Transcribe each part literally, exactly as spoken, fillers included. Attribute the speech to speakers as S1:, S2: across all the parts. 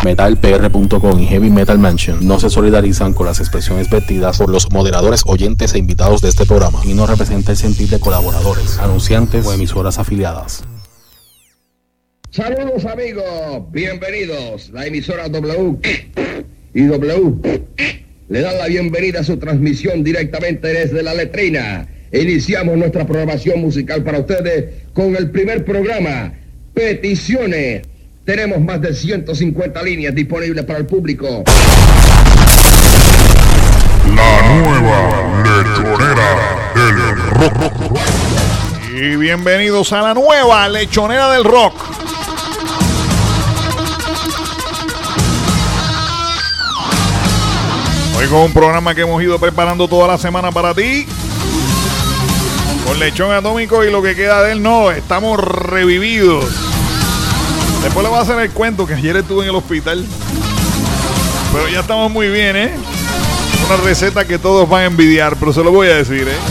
S1: metal p r punto com y Heavy Metal Mansion no se solidarizan con las expresiones vertidas por los moderadores, oyentes e invitados de este programa y no representa el sentir de colaboradores, anunciantes o emisoras afiliadas.
S2: Saludos amigos, bienvenidos. La emisora W y W le dan la bienvenida a su transmisión directamente desde la letrina. Iniciamos nuestra programación musical para ustedes con el primer programa, Peticiones. Tenemos más de ciento cincuenta líneas disponibles para el público.
S3: La nueva lechonera del rock.
S4: Y bienvenidos a la nueva lechonera del rock. Hoy con un programa que hemos ido preparando toda la semana para ti. Con Lechón Atómico y lo que queda de él, no, estamos revividos. Después le voy a hacer el cuento que ayer estuve en el hospital. Pero ya estamos muy bien, ¿eh? Una receta que todos van a envidiar, pero se lo voy a decir, ¿eh?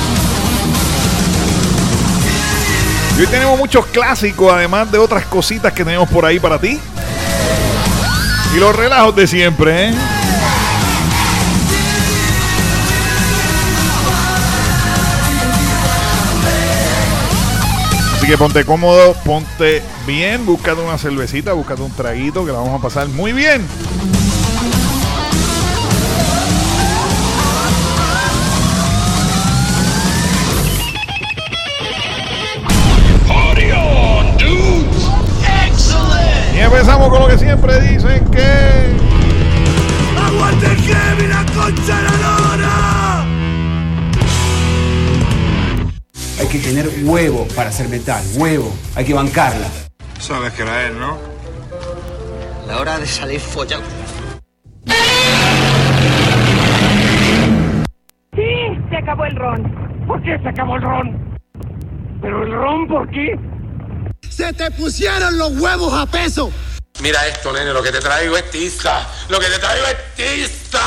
S4: Y hoy tenemos muchos clásicos, además de otras cositas que tenemos por ahí para ti. Y los relajos de siempre, ¿eh? Así que ponte cómodo, ponte bien, búscate una cervecita, búscate un traguito que la vamos a pasar muy bien.
S5: Party on, dudes. Excellent.
S4: Y empezamos con lo que siempre dicen que...
S5: ¡Aguante el heavy, la concha de la lora!
S6: Hay que tener huevo para hacer metal, huevo, hay que bancarla.
S7: Sabes que era él, ¿no?
S8: La hora de salir follado.
S9: Sí, se acabó el ron. ¿Por qué se acabó el ron? ¿Pero el ron por qué?
S5: ¡Se te pusieron los huevos a peso!
S7: Mira esto, nene, lo que te traigo es tiza. Lo que te traigo es tiza.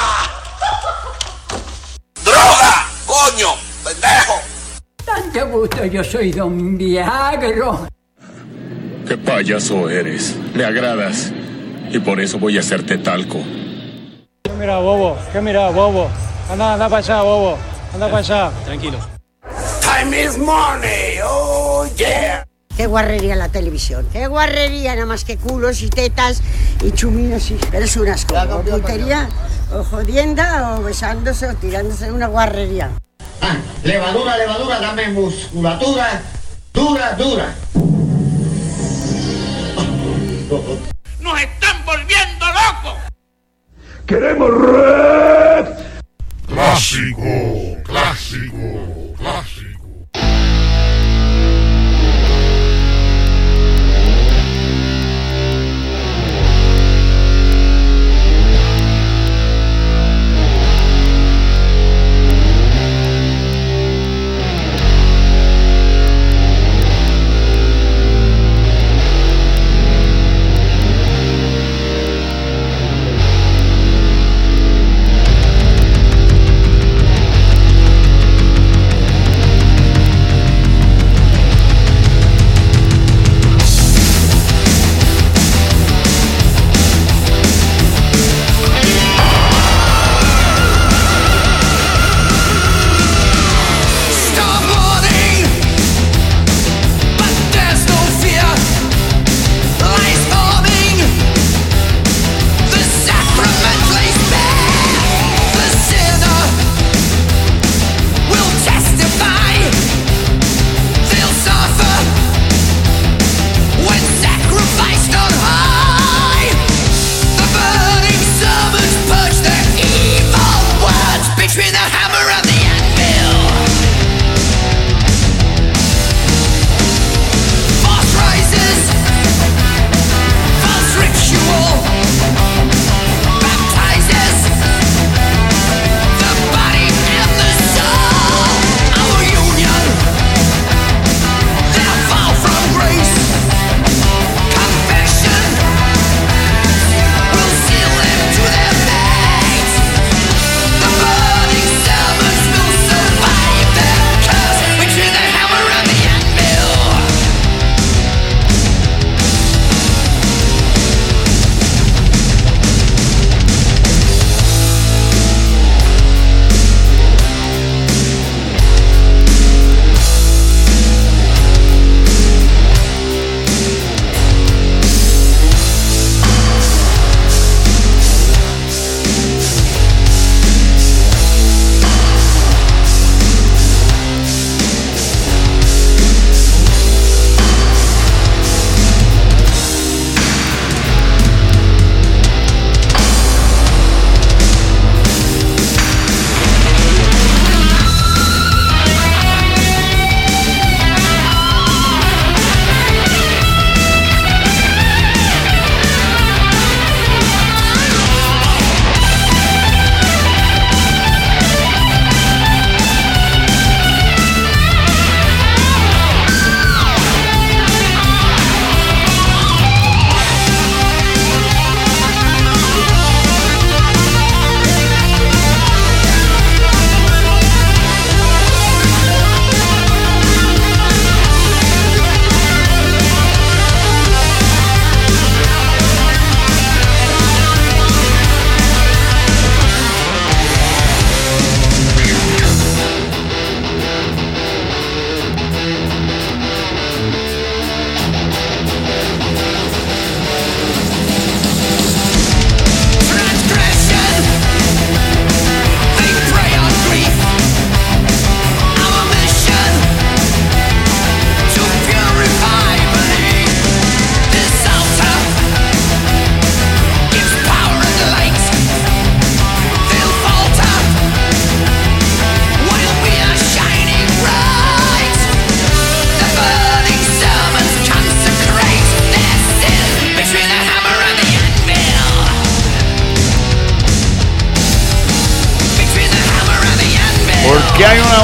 S7: ¡Droga! ¡Coño! ¡Pendejo!
S10: Tanto gusto, yo soy Don Viagro.
S11: Qué payaso eres. Me agradas. Y por eso voy a hacerte talco.
S12: ¿Qué mira, bobo? ¿Qué mira, bobo? Anda, anda para allá, bobo. Anda para allá.
S8: Tranquilo.
S5: Time is money, oh yeah.
S13: Qué guarrería la televisión. Qué guarrería, nada más que culos y tetas y chuminos y... Eres un asco. O putería, o jodienda, o besándose, o tirándose en una guarrería.
S14: Ah, levadura, levadura, dame musculatura, dura, dura.
S5: ¡Nos están volviendo locos!
S3: ¡Queremos rap! Clásico, clásico, clásico.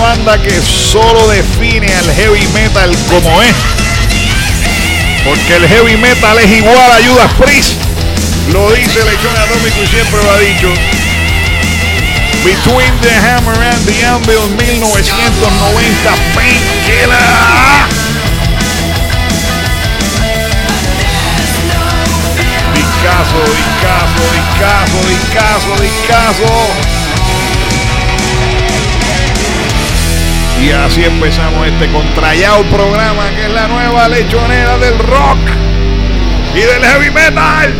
S4: banda que solo define al heavy metal como es. Porque el heavy metal es igual a Judas Priest. Lo dice Lechón Atómico y siempre lo ha dicho. Between the Hammer and the Anvil, mil novecientos noventa, Painkiller. Discaso, discaso, discaso, discaso, discaso. Y así empezamos este contrallado programa que es la nueva lechonera del rock y del heavy metal.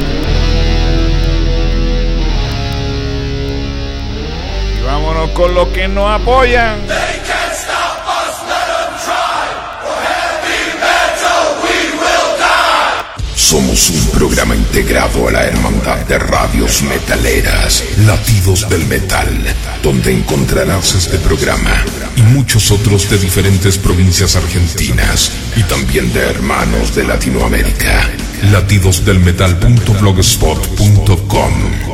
S4: Y vámonos con los que nos apoyan.
S3: Somos un programa integrado a la hermandad de radios metaleras, Latidos del Metal, donde encontrarás este programa y muchos otros de diferentes provincias argentinas y también de hermanos de Latinoamérica. latidos del metal punto blogspot punto com.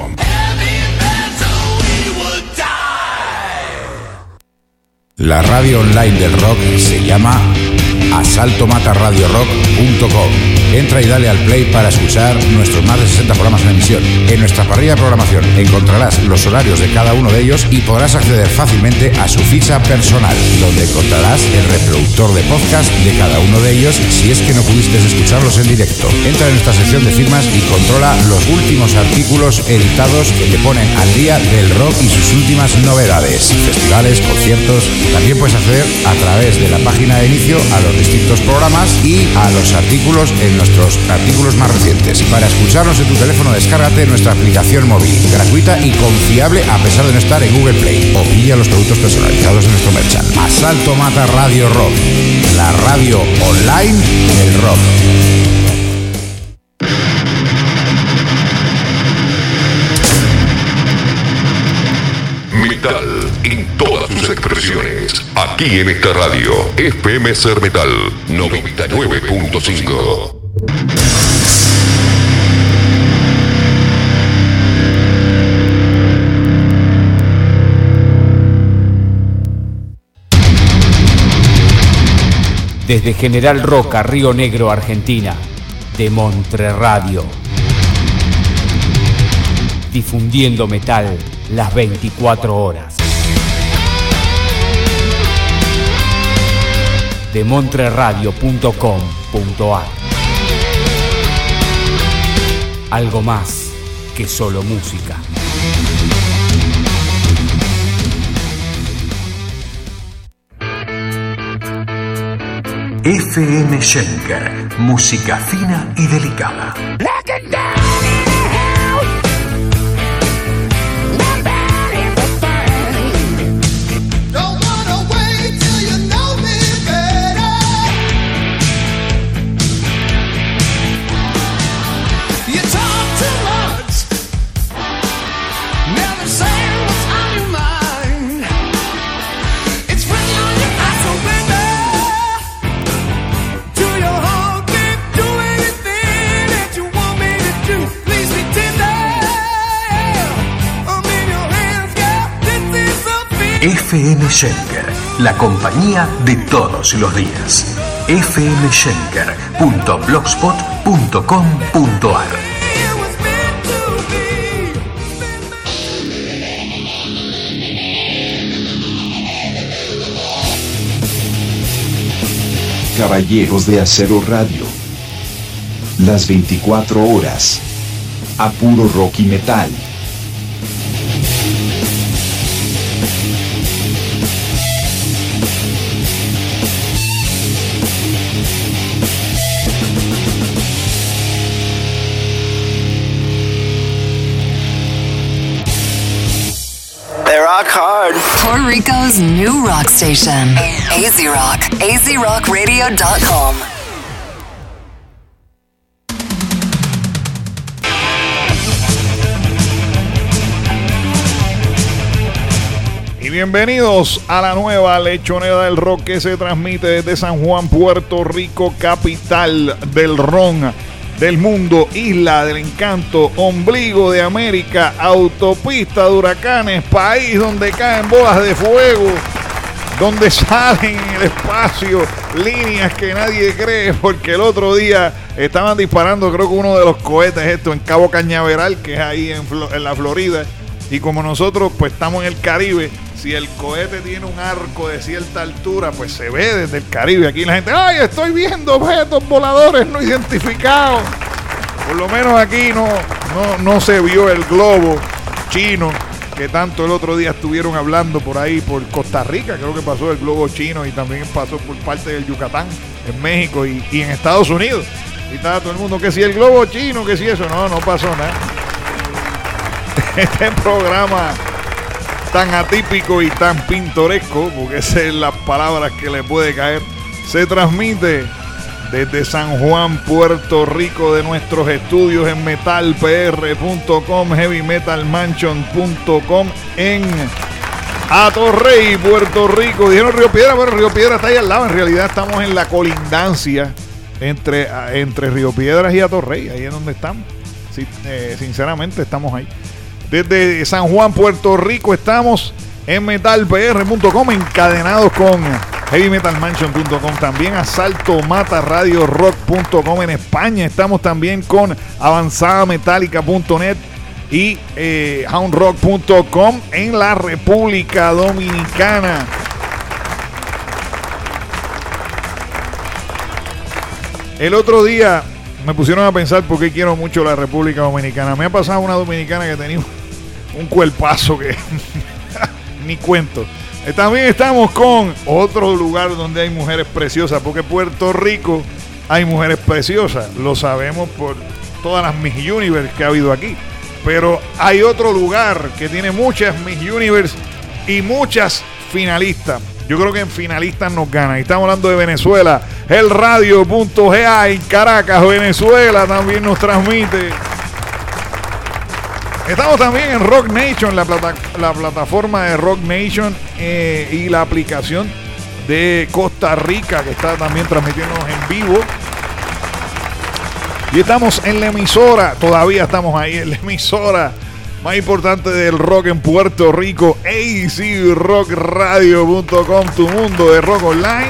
S15: La radio online del rock se llama asalto mata radio rock punto com. Entra y dale al play para escuchar nuestros más de sesenta programas en emisión. En nuestra parrilla de programación encontrarás los horarios de cada uno de ellos y podrás acceder fácilmente a su ficha personal, donde encontrarás el reproductor de podcast de cada uno de ellos si es que no pudiste escucharlos en directo. Entra en nuestra sección de firmas y controla los últimos artículos editados que te ponen al día del rock y sus últimas novedades, festivales, conciertos. También puedes acceder a través de la página de inicio a los distintos programas y a los artículos en nuestros artículos más recientes. Para escucharnos en tu teléfono, descárgate nuestra aplicación móvil, gratuita y confiable a pesar de no estar en Google Play, o pilla los productos personalizados de nuestro merchant. Asalto Mata Radio Rock, la radio online del rock.
S3: Metal en todas sus expresiones. Aquí en esta radio, F M Ser Metal noventa y nueve punto cinco.
S16: Desde General Roca, Río Negro, Argentina, de Montreradio. Difundiendo metal las veinticuatro horas. De montreradio punto com punto ar. Algo más que solo música.
S17: F M Schenker, música fina y delicada. F M Schenker, la compañía de todos los días. f m schenker punto blogspot punto com punto ar.
S18: Caballeros de Acero Radio. Las veinticuatro horas. A puro rock y metal.
S19: Rock hard. Puerto Rico's new rock station. A Z Rock. A Z rock radio dot com.
S4: Y bienvenidos a la nueva lechonera del rock que se transmite desde San Juan, Puerto Rico, capital del ron, del mundo, isla del encanto, ombligo de América, autopista de huracanes, país donde caen bolas de fuego. donde salen en el espacio líneas que nadie cree, porque el otro día estaban disparando, creo que uno de los cohetes esto en Cabo Cañaveral, que es ahí en, Flo- en la Florida, y como nosotros pues estamos en el Caribe, si el cohete tiene un arco de cierta altura, pues se ve desde el Caribe. Aquí la gente, ¡ay, estoy viendo objetos voladores no identificados! Por lo menos aquí no, no, no se vio el globo chino que tanto el otro día estuvieron hablando por ahí, por Costa Rica, creo que pasó el globo chino, y también pasó por parte del Yucatán, en México y, y en Estados Unidos. Y estaba todo el mundo, que si el globo chino, que si eso, no, no pasó nada. Este programa tan atípico y tan pintoresco, porque esas son las palabras que le puede caer, se transmite desde San Juan, Puerto Rico, de nuestros estudios en metal p r punto com, heavy metal mansion punto com, en Atorrey, Puerto Rico. Dijeron Río Piedra, pero Río Piedra está ahí al lado. En realidad estamos en la colindancia entre, entre Río Piedras y Atorrey. Ahí es donde estamos. Sí, eh, sinceramente estamos ahí. Desde San Juan, Puerto Rico, estamos en metal p r punto com, encadenados con heavy metal mansion punto com, también a salto mata radio rock punto com en España. Estamos también con avanzada metálica punto net y eh, hound rock punto com en la República Dominicana. El otro día me pusieron a pensar por qué quiero mucho la República Dominicana. Me ha pasado una dominicana que tenía un cuerpazo que ni cuento. También estamos con otro lugar donde hay mujeres preciosas, porque Puerto Rico hay mujeres preciosas, lo sabemos por todas las Miss Universe que ha habido aquí. Pero hay otro lugar que tiene muchas Miss Universe y muchas finalistas. Yo creo que en finalistas nos ganan. Y estamos hablando de Venezuela. El radio punto g a en Caracas, Venezuela, también nos transmite. Estamos también en Rock Nation, la, plata, la plataforma de Rock Nation eh, y la aplicación de Costa Rica, que está también transmitiéndonos en vivo. Y estamos en la emisora, todavía estamos ahí en la emisora más importante del rock en Puerto Rico, a c rock radio punto com, tu mundo de rock online.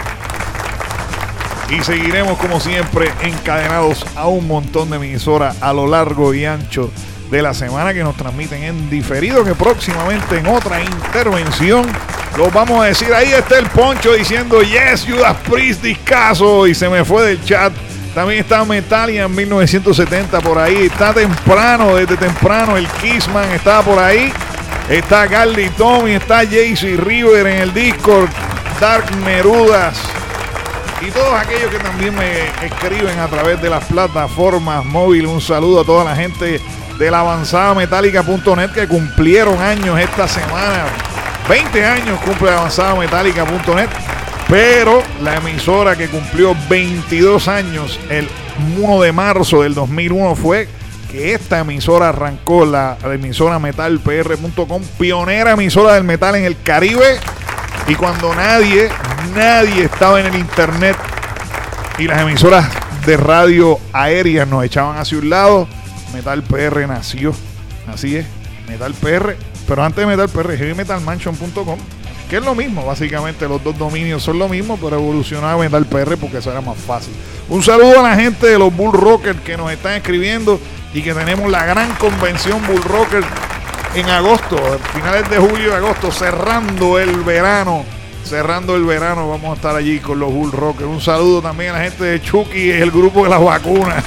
S4: Y seguiremos como siempre encadenados a un montón de emisoras a lo largo y ancho de la semana, que nos transmiten en diferido, que próximamente en otra intervención los vamos a decir. Ahí está el Poncho diciendo yes, Judas Priest, discaso, y se me fue del chat. También está Metalia en mil novecientos setenta por ahí. Está temprano, desde temprano el Kissman está por ahí. Está Carly Tommy, está Jaycee River en el Discord, Dark Nerudas y todos aquellos que también me escriben a través de las plataformas móviles. Un saludo a toda la gente de la avanzada metálica punto net que cumplieron años esta semana. veinte años cumple avanzada metálica punto net, pero la emisora que cumplió veintidós años el uno de marzo del dos mil uno fue que esta emisora arrancó, la, la emisora metal p r punto com, pionera emisora del metal en el Caribe, y cuando nadie, nadie estaba en el internet y las emisoras de radio aéreas nos echaban hacia un lado, Metal P R nació. Así es, Metal P R, pero antes de Metal P R, heavy metal mansion punto com, que es lo mismo, básicamente los dos dominios son lo mismo, pero evolucionaba Metal P R porque eso era más fácil. Un saludo a la gente de los Bull Rockers que nos están escribiendo, y que tenemos la gran convención Bull Rockers en agosto, finales de julio y agosto, cerrando el verano. Cerrando el verano, vamos a estar allí con los Bull Rockers. Un saludo también a la gente de Chucky y el grupo de las vacunas.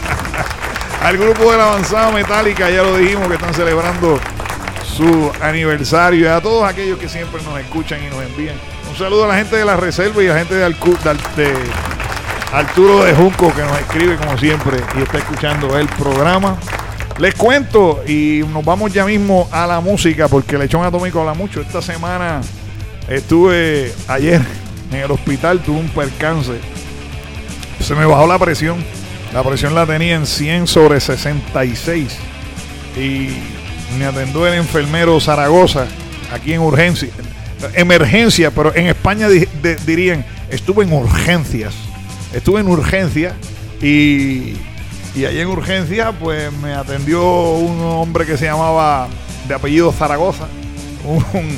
S4: Al grupo de la avanzada metálica, ya lo dijimos, que están celebrando su aniversario, y a todos aquellos que siempre nos escuchan y nos envían. Un saludo a la gente de la reserva y a la gente de, Alcu, de, de Arturo de Junco, que nos escribe como siempre y está escuchando el programa. Les cuento, y nos vamos ya mismo a la música, porque el Lechón Atómico habla mucho. Esta semana estuve ayer en el hospital, tuve un percance, se me bajó la presión. La presión la tenía en cien sobre sesenta y seis, y me atendió el enfermero Zaragoza aquí en urgencia, emergencia, pero en España di, de, dirían estuve en urgencias, estuve en urgencia y, y allí en urgencia pues me atendió un hombre que se llamaba de apellido Zaragoza, un,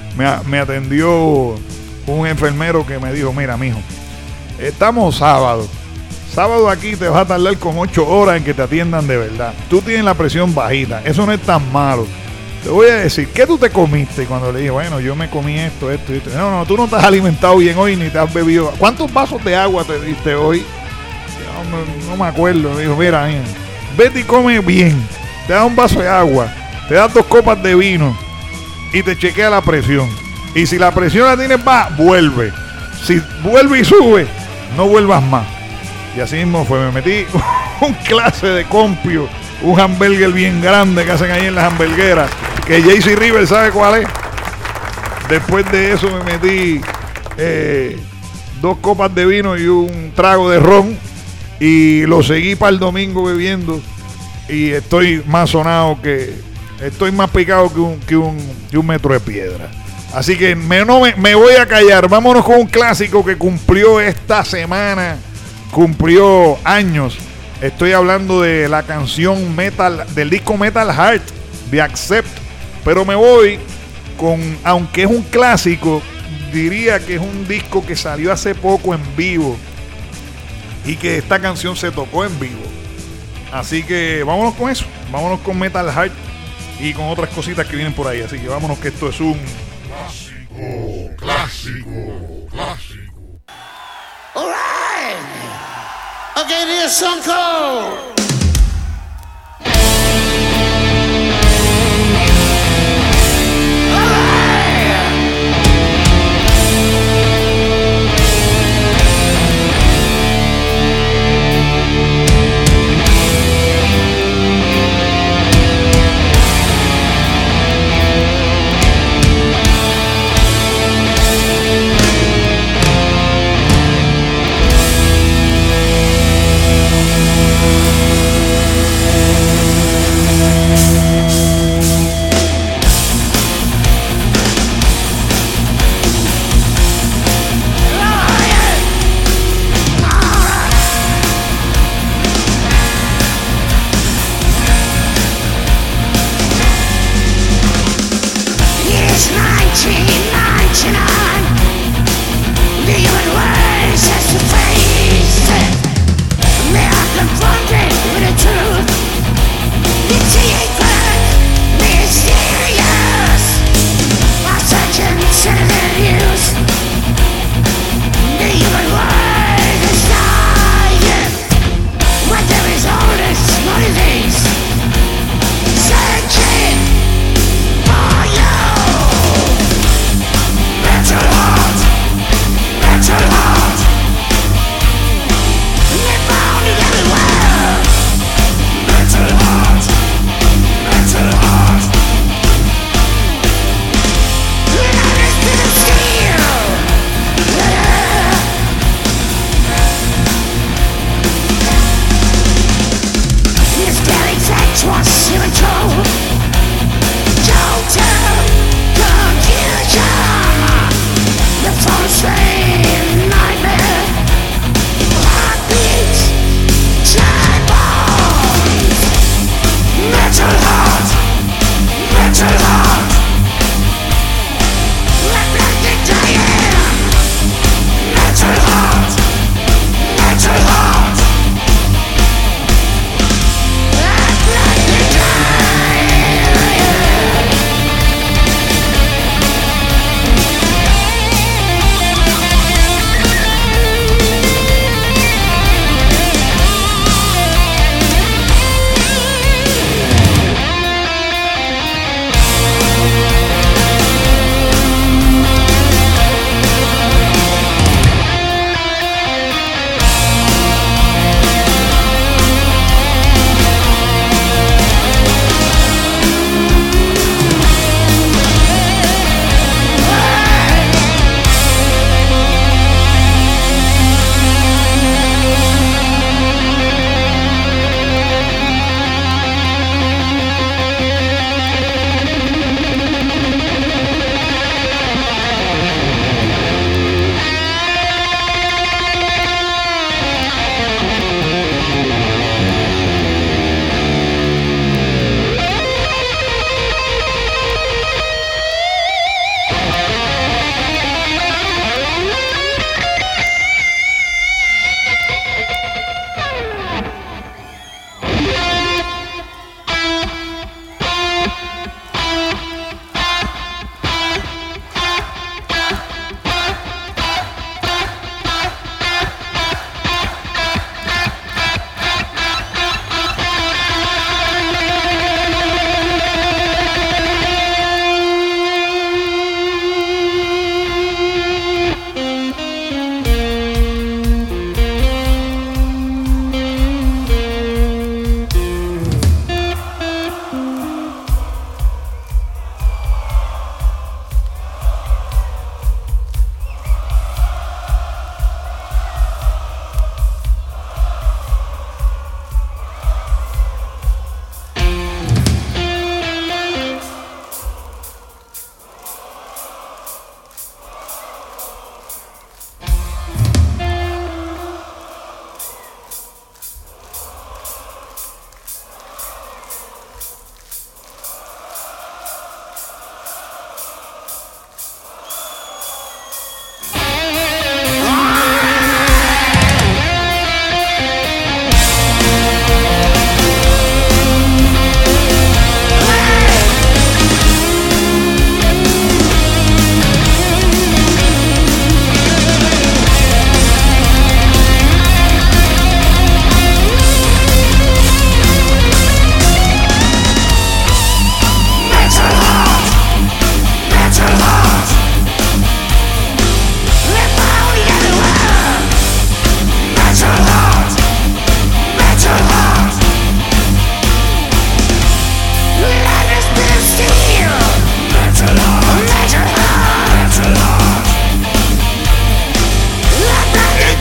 S4: me, me atendió un enfermero que me dijo, mira, mijo, estamos sábado. Sábado aquí te vas a tardar con ocho horas en que te atiendan de verdad. Tú tienes la presión bajita. Eso no es tan malo. Te voy a decir, ¿qué tú te comiste? Y cuando le dije, bueno, yo me comí esto, esto y esto. No, no, tú no te has alimentado bien hoy ni te has bebido. ¿Cuántos vasos de agua te diste hoy? No, no, no me acuerdo. Me dijo, mira, mira, vete y come bien. Te da un vaso de agua. Te das dos copas de vino. Y te chequea la presión. Y si la presión la tienes baja, vuelve. Si vuelve y sube, no vuelvas más. Y así mismo fue. Me metí un clase de compio. Un hamburger bien grande que hacen ahí en las hamburgueras, que J C River sabe cuál es. Después de eso me metí eh, dos copas de vino y un trago de ron, y lo seguí para el domingo bebiendo, y estoy más sonado que estoy más picado que un, que un, que un metro de piedra. Así que me, no me, me voy a callar. Vámonos con un clásico que cumplió esta semana, cumplió años. Estoy hablando de la canción Metal, del disco Metal Heart de Accept. Pero me voy con, aunque es un clásico, diría que es un disco que salió hace poco en vivo y que esta canción se tocó en vivo. Así que vámonos con eso. Vámonos con Metal Heart y con otras cositas que vienen por ahí. Así que vámonos, que esto es un
S3: clásico, clásico, clásico.
S5: All right. Okay, this song called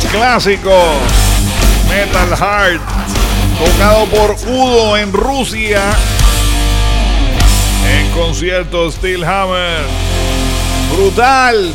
S4: clásico Metal Heart, tocado por Udo en Rusia en concierto Steel Hammer. Brutal.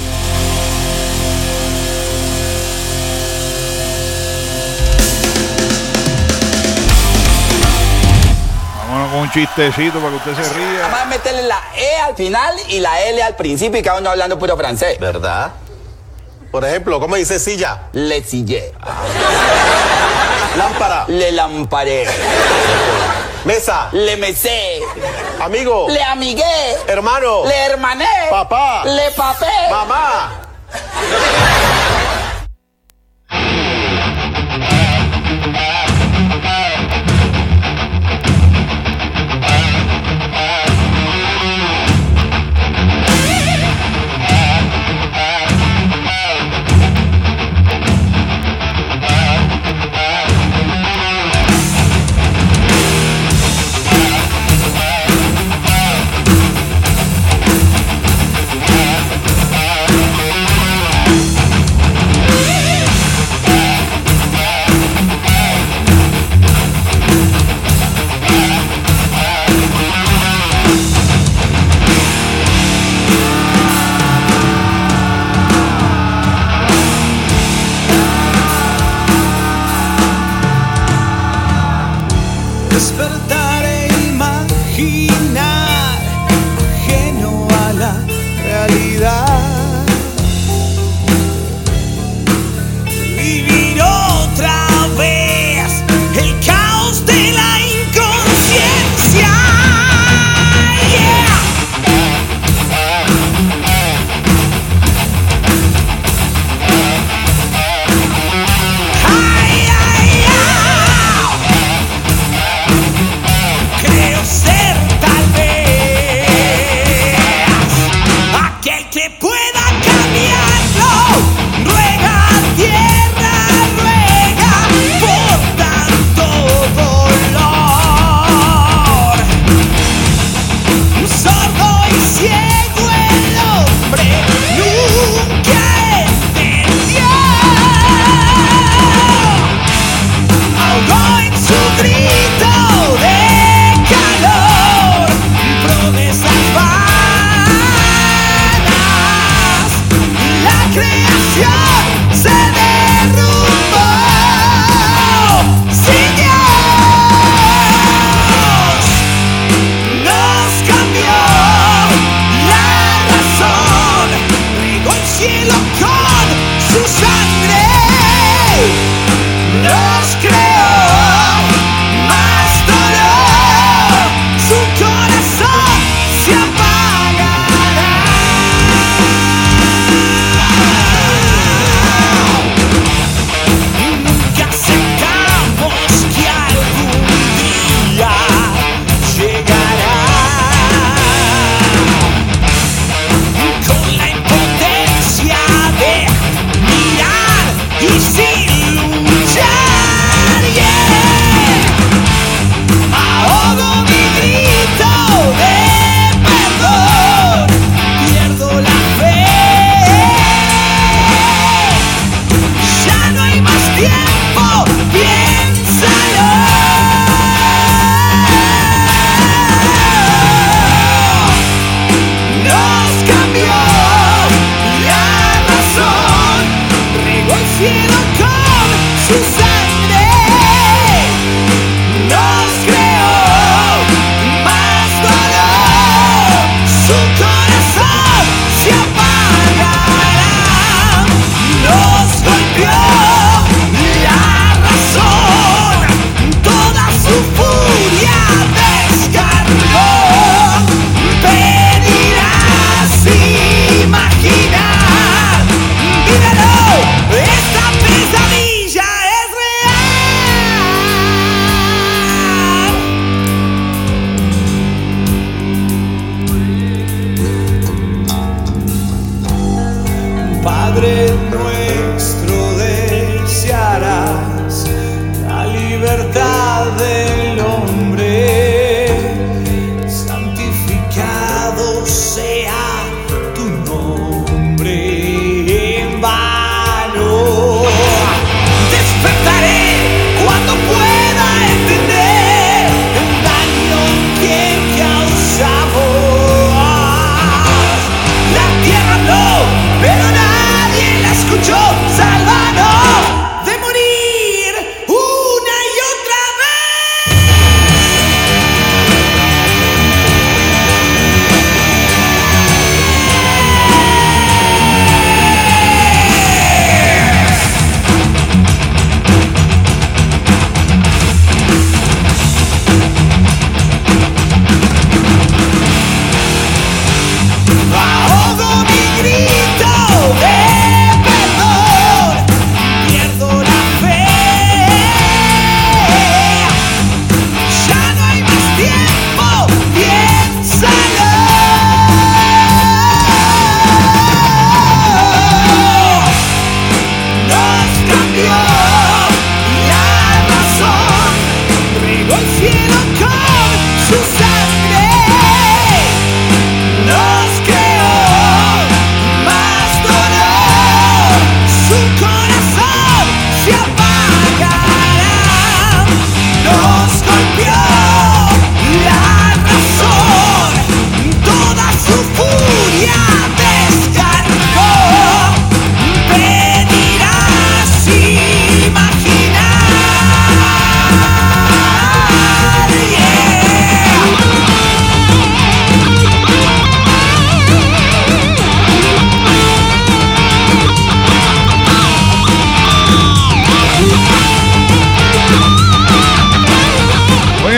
S4: Vámonos con un chistecito para que usted se ría.
S20: Vamos a meterle la E al final y la L al principio y cada uno hablando puro francés.
S21: ¿Verdad? Por ejemplo, ¿cómo dice silla?
S20: Le sillé.
S21: Lámpara.
S20: Le lamparé.
S21: Mesa.
S20: Le mesé.
S21: Amigo.
S20: Le amigué.
S21: Hermano.
S20: Le hermané.
S21: Papá.
S20: Le papé.
S21: Mamá.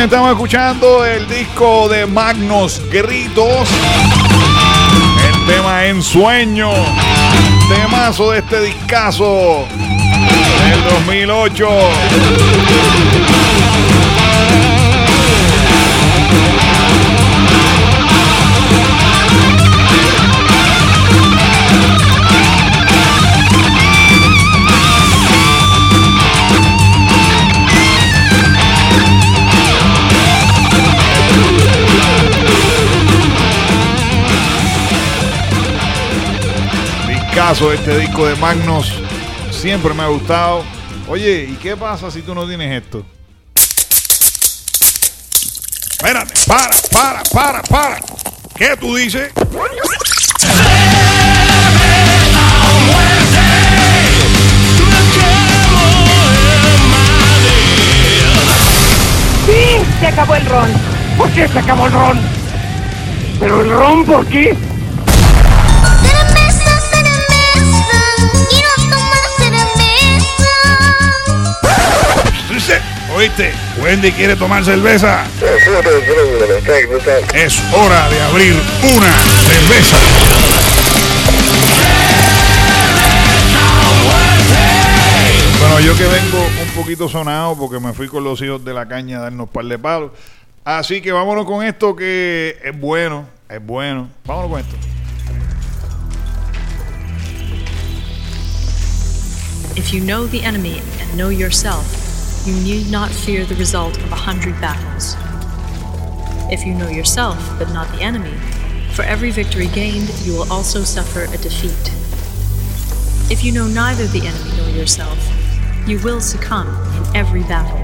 S4: estamos escuchando el disco de Magnus Gritos. El tema Ensueño. Temazo de este discazo del dos mil ocho. Caso este disco de Magnus siempre me ha gustado. Oye, ¿y qué pasa si tú no tienes esto? Espérate, para, para, para, para. ¿Qué tú dices?
S9: ¡Sí! Se acabó el ron. ¿Por qué se acabó el ron? ¿Pero el ron por qué?
S4: ¿Oíste? Wendy quiere tomar cerveza. Es hora de abrir una cerveza. Bueno, yo que vengo un poquito sonado porque me fui con los hijos de la caña a darnos par de palos. Así que vámonos con esto que es bueno, es bueno. Vámonos con esto.
S1: If you know the enemy and know yourself, you need not fear the result of a hundred battles. If you know yourself, but not the enemy, for every victory gained, you will also suffer a defeat. If you know neither the enemy nor yourself, you will succumb in every battle.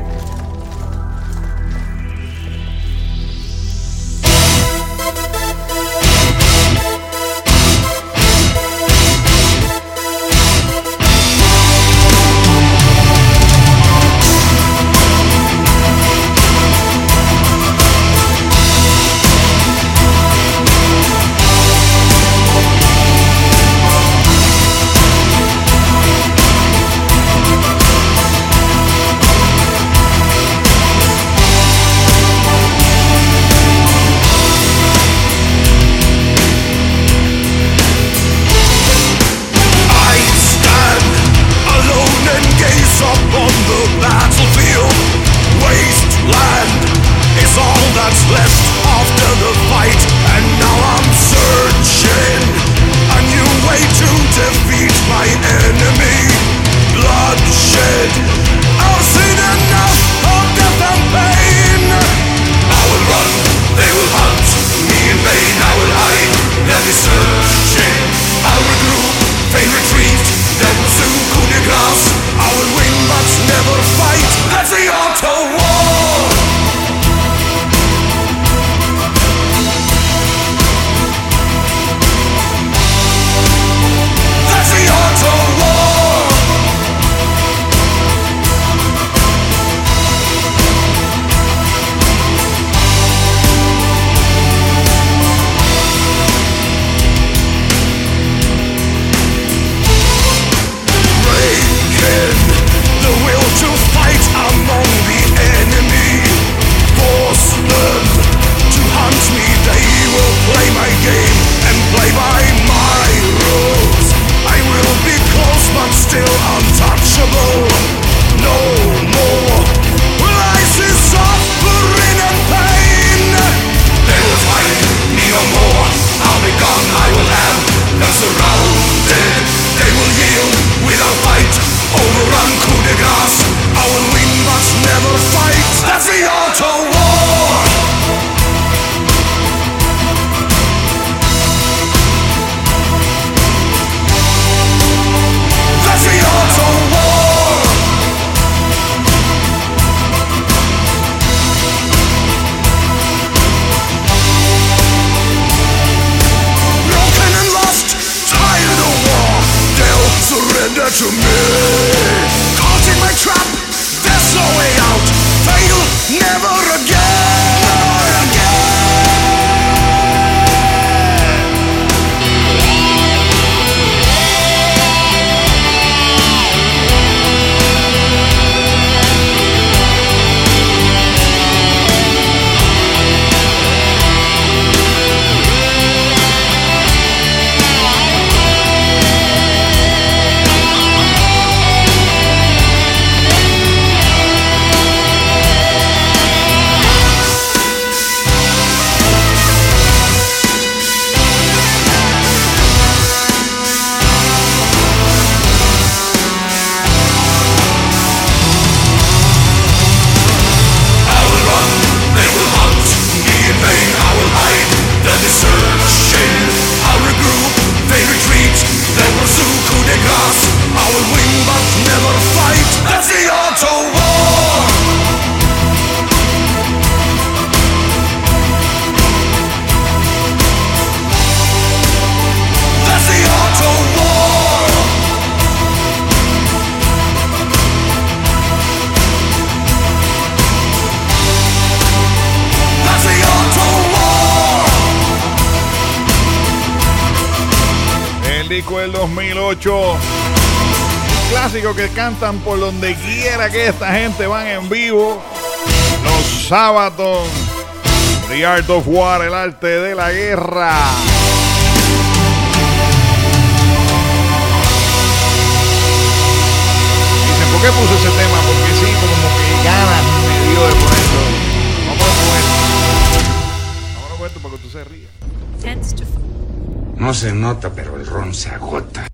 S4: disco del dos mil ocho. Clásico que cantan por donde quiera que esta gente van en vivo. Los Sabaton. The Art of War, el arte de la guerra. Dicen, ¿por qué puse ese tema? Porque sí, como que ganas me dio de ponerlo. Vamos a poner. Vamos a poner esto para que tú se rías.
S15: No se nota, pero el ron se agota.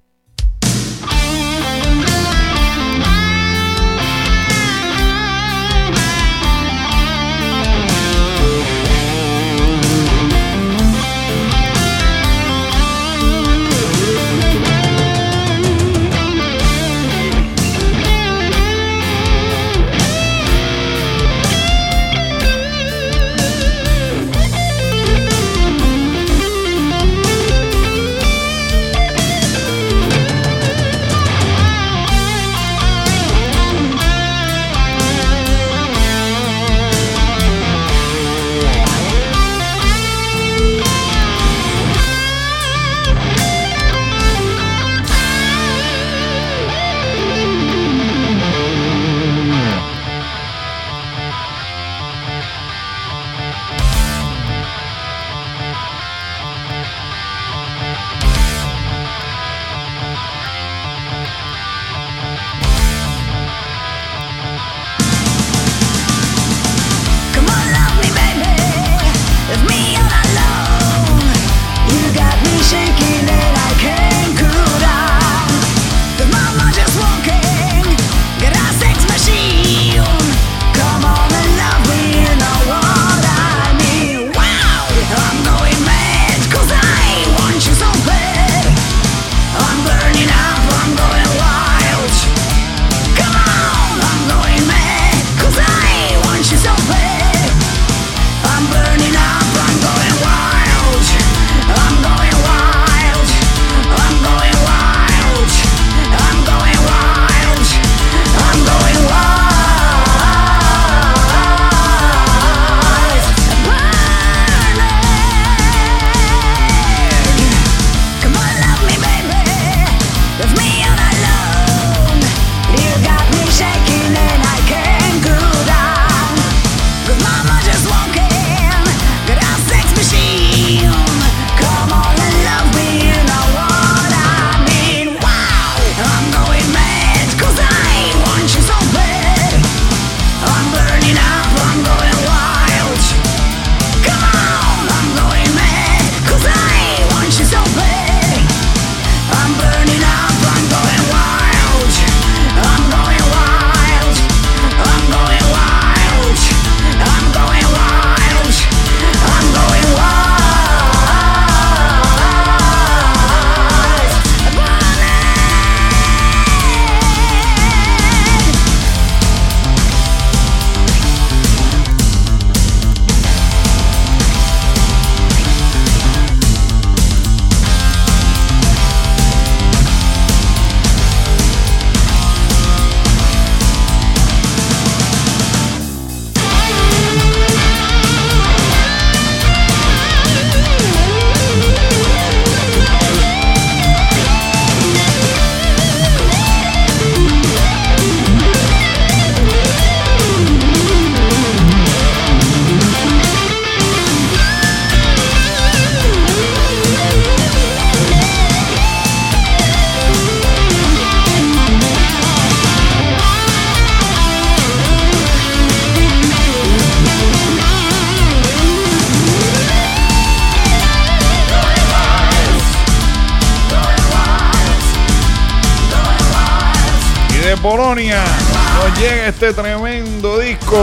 S4: Polonia nos llega este tremendo disco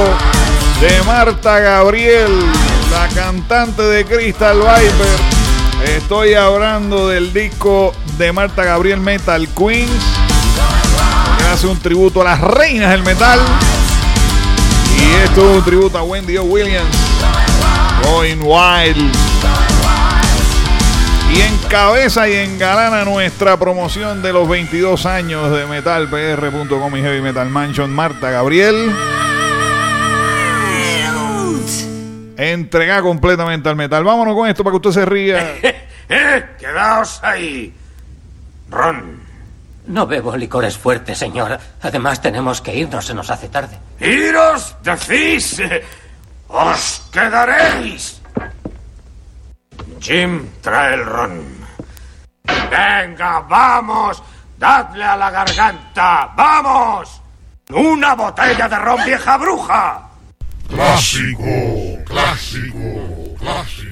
S4: de Marta Gabriel, la cantante de Crystal Viper. Estoy hablando del disco de Marta Gabriel, Metal Queens, que hace un tributo a las reinas del metal. Y esto es un tributo a Wendy O. Williams, Going Wild. Y encabeza y engalana nuestra promoción de los veintidós años de metal p r punto com y Heavy Metal Mansion, Marta Gabriel. Entrega completamente al metal. Vámonos con esto para que usted se ría.
S15: ¡Eh! ¡Quedaos ahí!
S2: Ron.
S22: No bebo licores fuertes, señor. Además, tenemos que irnos, se nos hace tarde.
S2: ¡Iros, decís! ¡Os quedaréis! Jim, trae el ron. ¡Venga, vamos! ¡Dadle a la garganta! ¡Vamos! ¡Una botella de ron, vieja bruja!
S3: Clásico, clásico, clásico.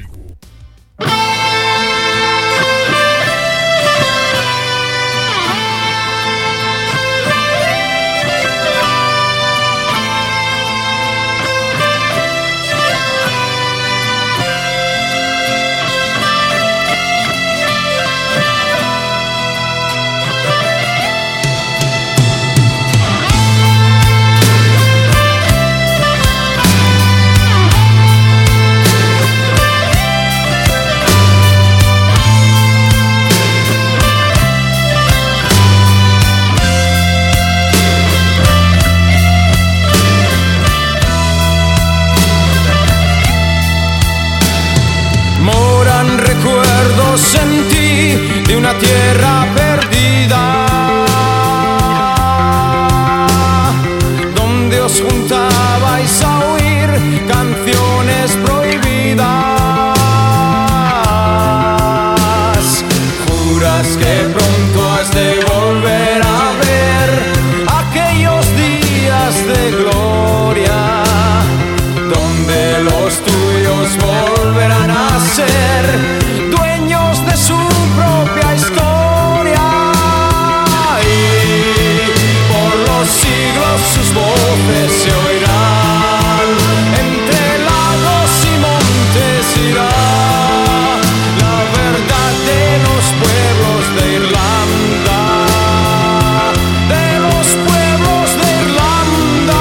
S23: Recuerdos en ti de una tierra perdida, donde os juntabais a oír canciones prohibidas. Juras que pronto has de volver a ver aquellos días de gloria, donde los tuyos volverán a ser dueños de su propia historia, y por los siglos sus voces se oirán, entre lagos y montes irá la verdad de los pueblos de Irlanda, de los pueblos de Irlanda.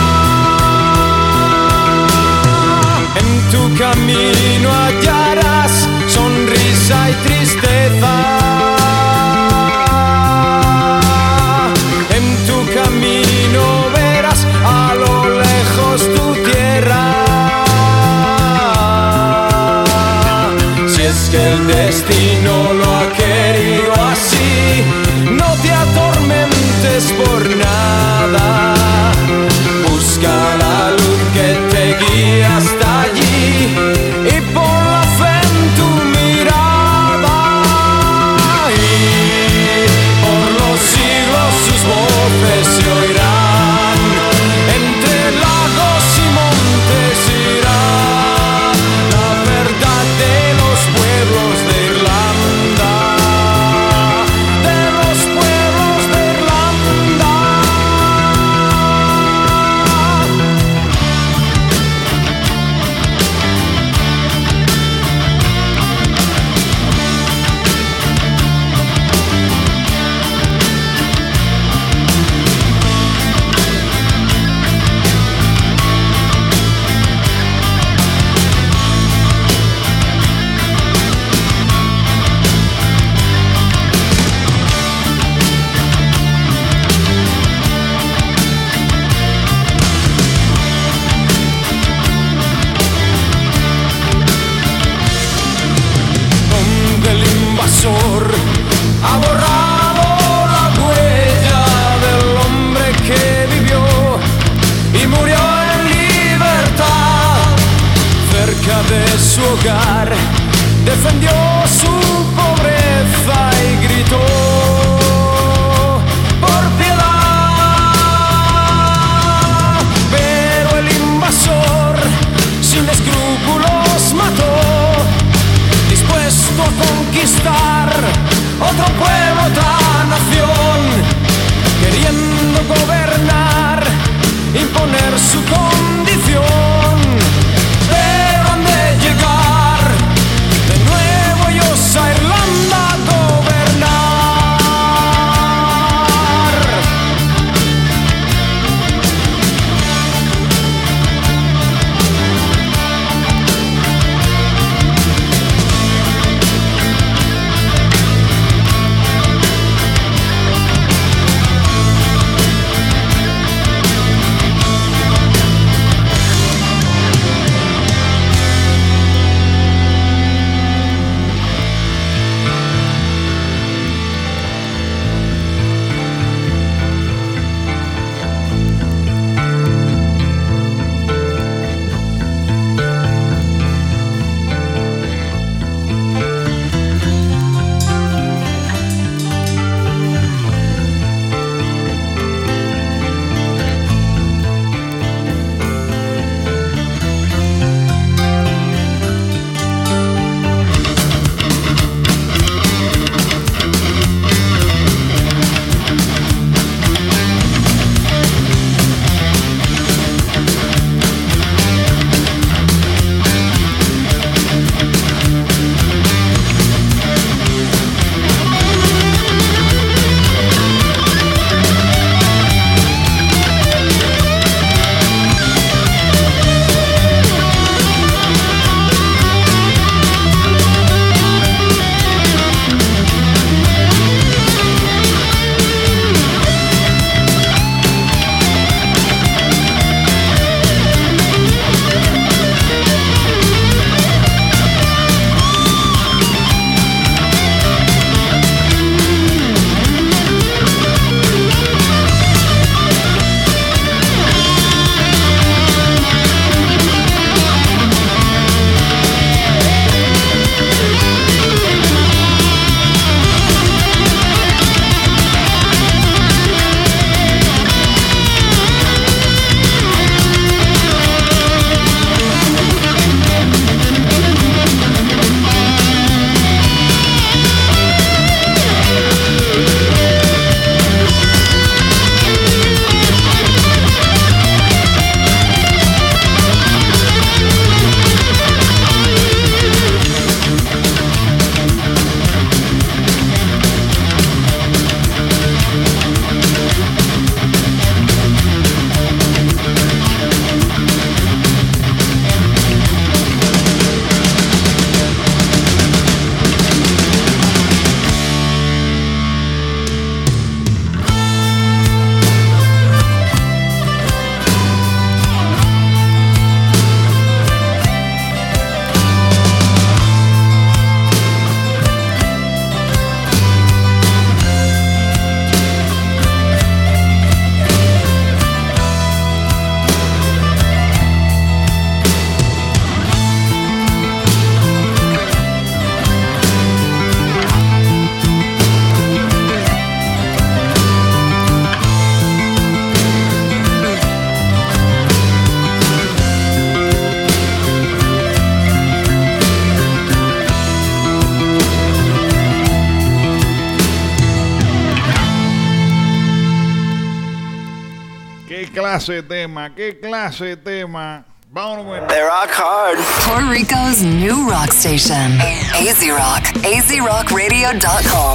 S23: En tu camino hallarás sonrisa y tristeza, en tu camino verás a lo lejos tu tierra. Si es que el destino lo ha querido así, no te atormentes por nada, busca la luz que te guía hasta allí y por la fe en tu mirada, y por los siglos sus voces se oirán, entre lagos y montes irá la verdad de los pueblos de Irlanda, de los pueblos de Irlanda. Donde el invasor ha borrado la huella del hombre que vivió y murió en libertad, cerca de su hogar defendió su pobreza y gritó por piedad, pero el invasor sin escrúpulos mató, dispuesto a conquistar otro pueblo, otra nación, queriendo gobernar, imponer su condición, pero han de llegar de nuevo ellos a Irlanda a gobernar.
S4: clase de tema, qué clase de tema. Vámonos con
S19: They rock hard. Puerto Rico's new rock station. A Z Rock. A Z Rock Radio dot com.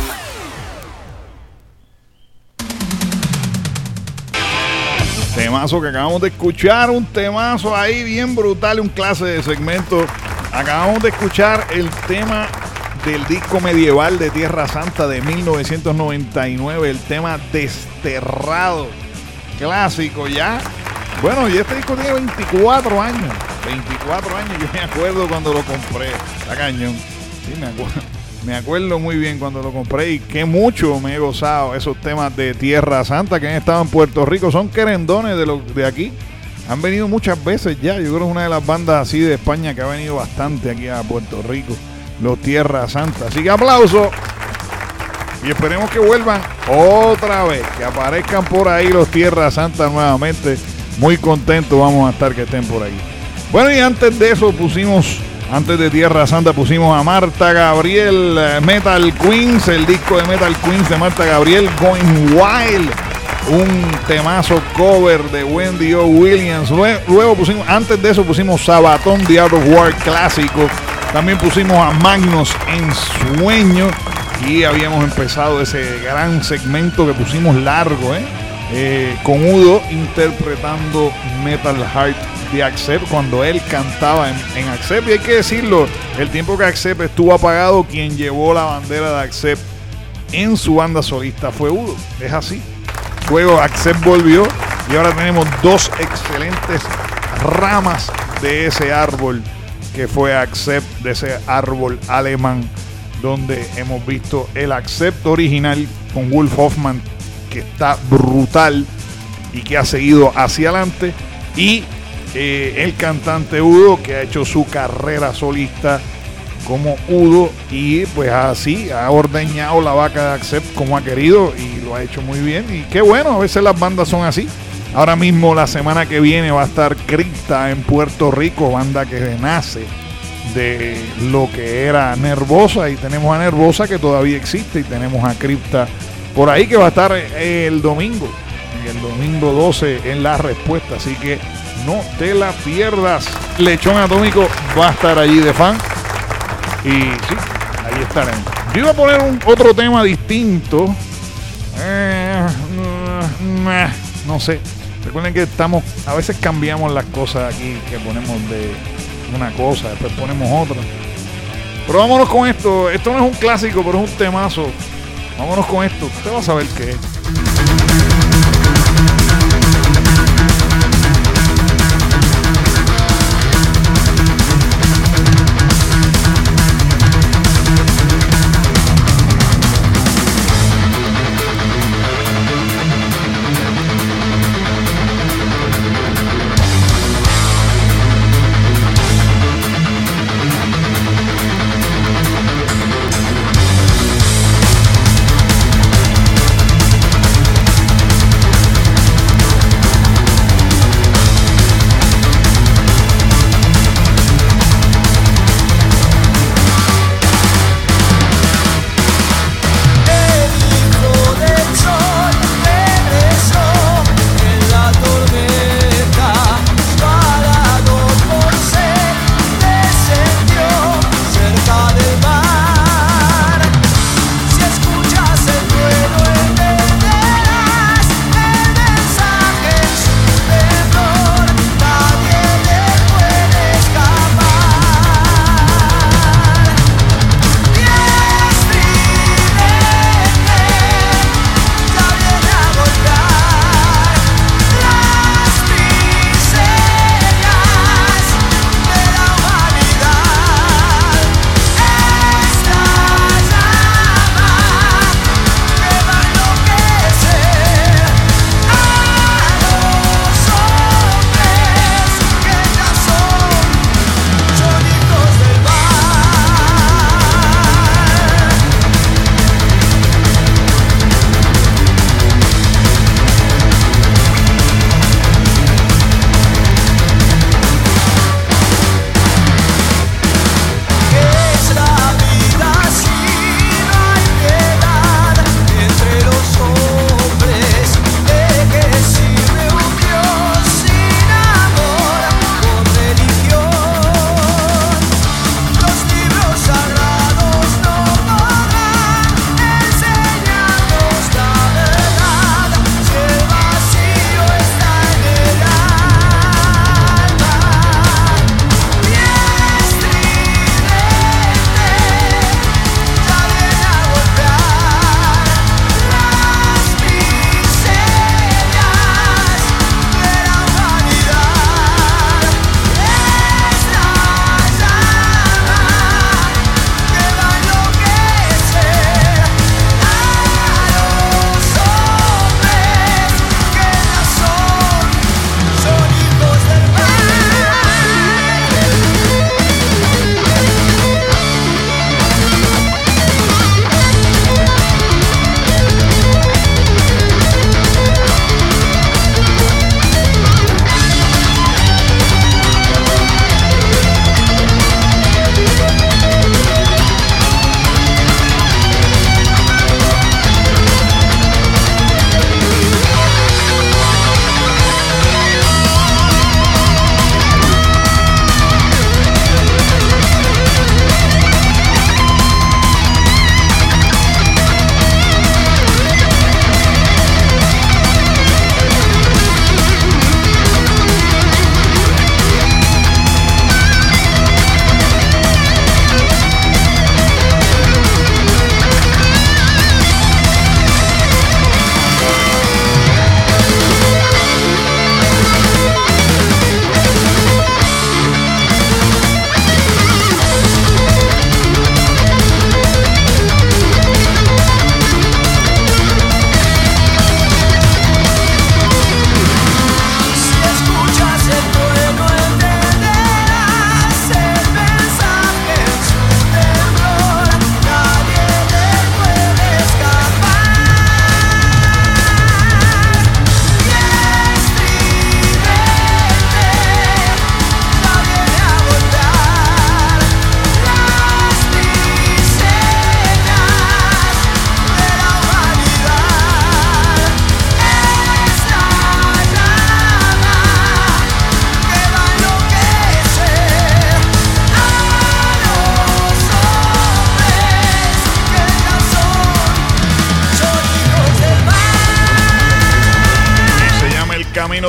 S4: Temazo que acabamos de escuchar, un temazo ahí bien brutal, un clase de segmento. Acabamos de escuchar el tema del disco medieval de Tierra Santa de mil novecientos noventa y nueve, el tema Desterrado, clásico ya. Bueno, y este disco tiene veinticuatro años, veinticuatro años, yo me acuerdo cuando lo compré, está cañón, sí, me acuerdo, me acuerdo muy bien cuando lo compré y qué mucho me he gozado esos temas de Tierra Santa que han estado en Puerto Rico, son querendones de, lo, de aquí, han venido muchas veces ya, yo creo que es una de las bandas así de España que ha venido bastante aquí a Puerto Rico, los Tierra Santa, así que aplauso y esperemos que vuelvan otra vez, que aparezcan por ahí los Tierra Santa nuevamente. Muy contentos vamos a estar que estén por ahí. Bueno, y antes de eso pusimos, antes de Tierra Santa pusimos a Marta Gabriel, Metal Queens, el disco de Metal Queens de Marta Gabriel, Going Wild, un temazo cover de Wendy O. Williams. Luego, luego pusimos, antes de eso pusimos Sabatón, The Art of War clásico. También pusimos a Magnus en Sueño y habíamos empezado ese gran segmento que pusimos largo, ¿eh? Eh, con Udo interpretando Metal Heart de Accept cuando él cantaba en, en Accept, y hay que decirlo, el tiempo que Accept estuvo apagado, quien llevó la bandera de Accept en su banda solista fue Udo, es así. Luego Accept volvió y ahora tenemos dos excelentes ramas de ese árbol que fue Accept, de ese árbol alemán donde hemos visto el Accept original con Wolf Hoffmann, que está brutal y que ha seguido hacia adelante, y eh, el cantante Udo, que ha hecho su carrera solista como Udo y pues así ha ordeñado la vaca de Accept como ha querido y lo ha hecho muy bien, y qué bueno, a veces las bandas son así. Ahora mismo la semana que viene va a estar Cripta en Puerto Rico, banda que nace de lo que era Nervosa, y tenemos a Nervosa que todavía existe, y tenemos a Cripta por ahí que va a estar el domingo, el domingo doce en La Respuesta, así que no te la pierdas. Lechón Atómico va a estar allí de fan y sí, ahí estaremos. Yo iba a poner un, otro tema distinto, eh, no sé, recuerden que estamos, a veces cambiamos las cosas aquí, que ponemos de una cosa, después ponemos otra, pero vámonos con esto. Esto no es un clásico, pero es un temazo. Vámonos con esto, usted va a saber qué es.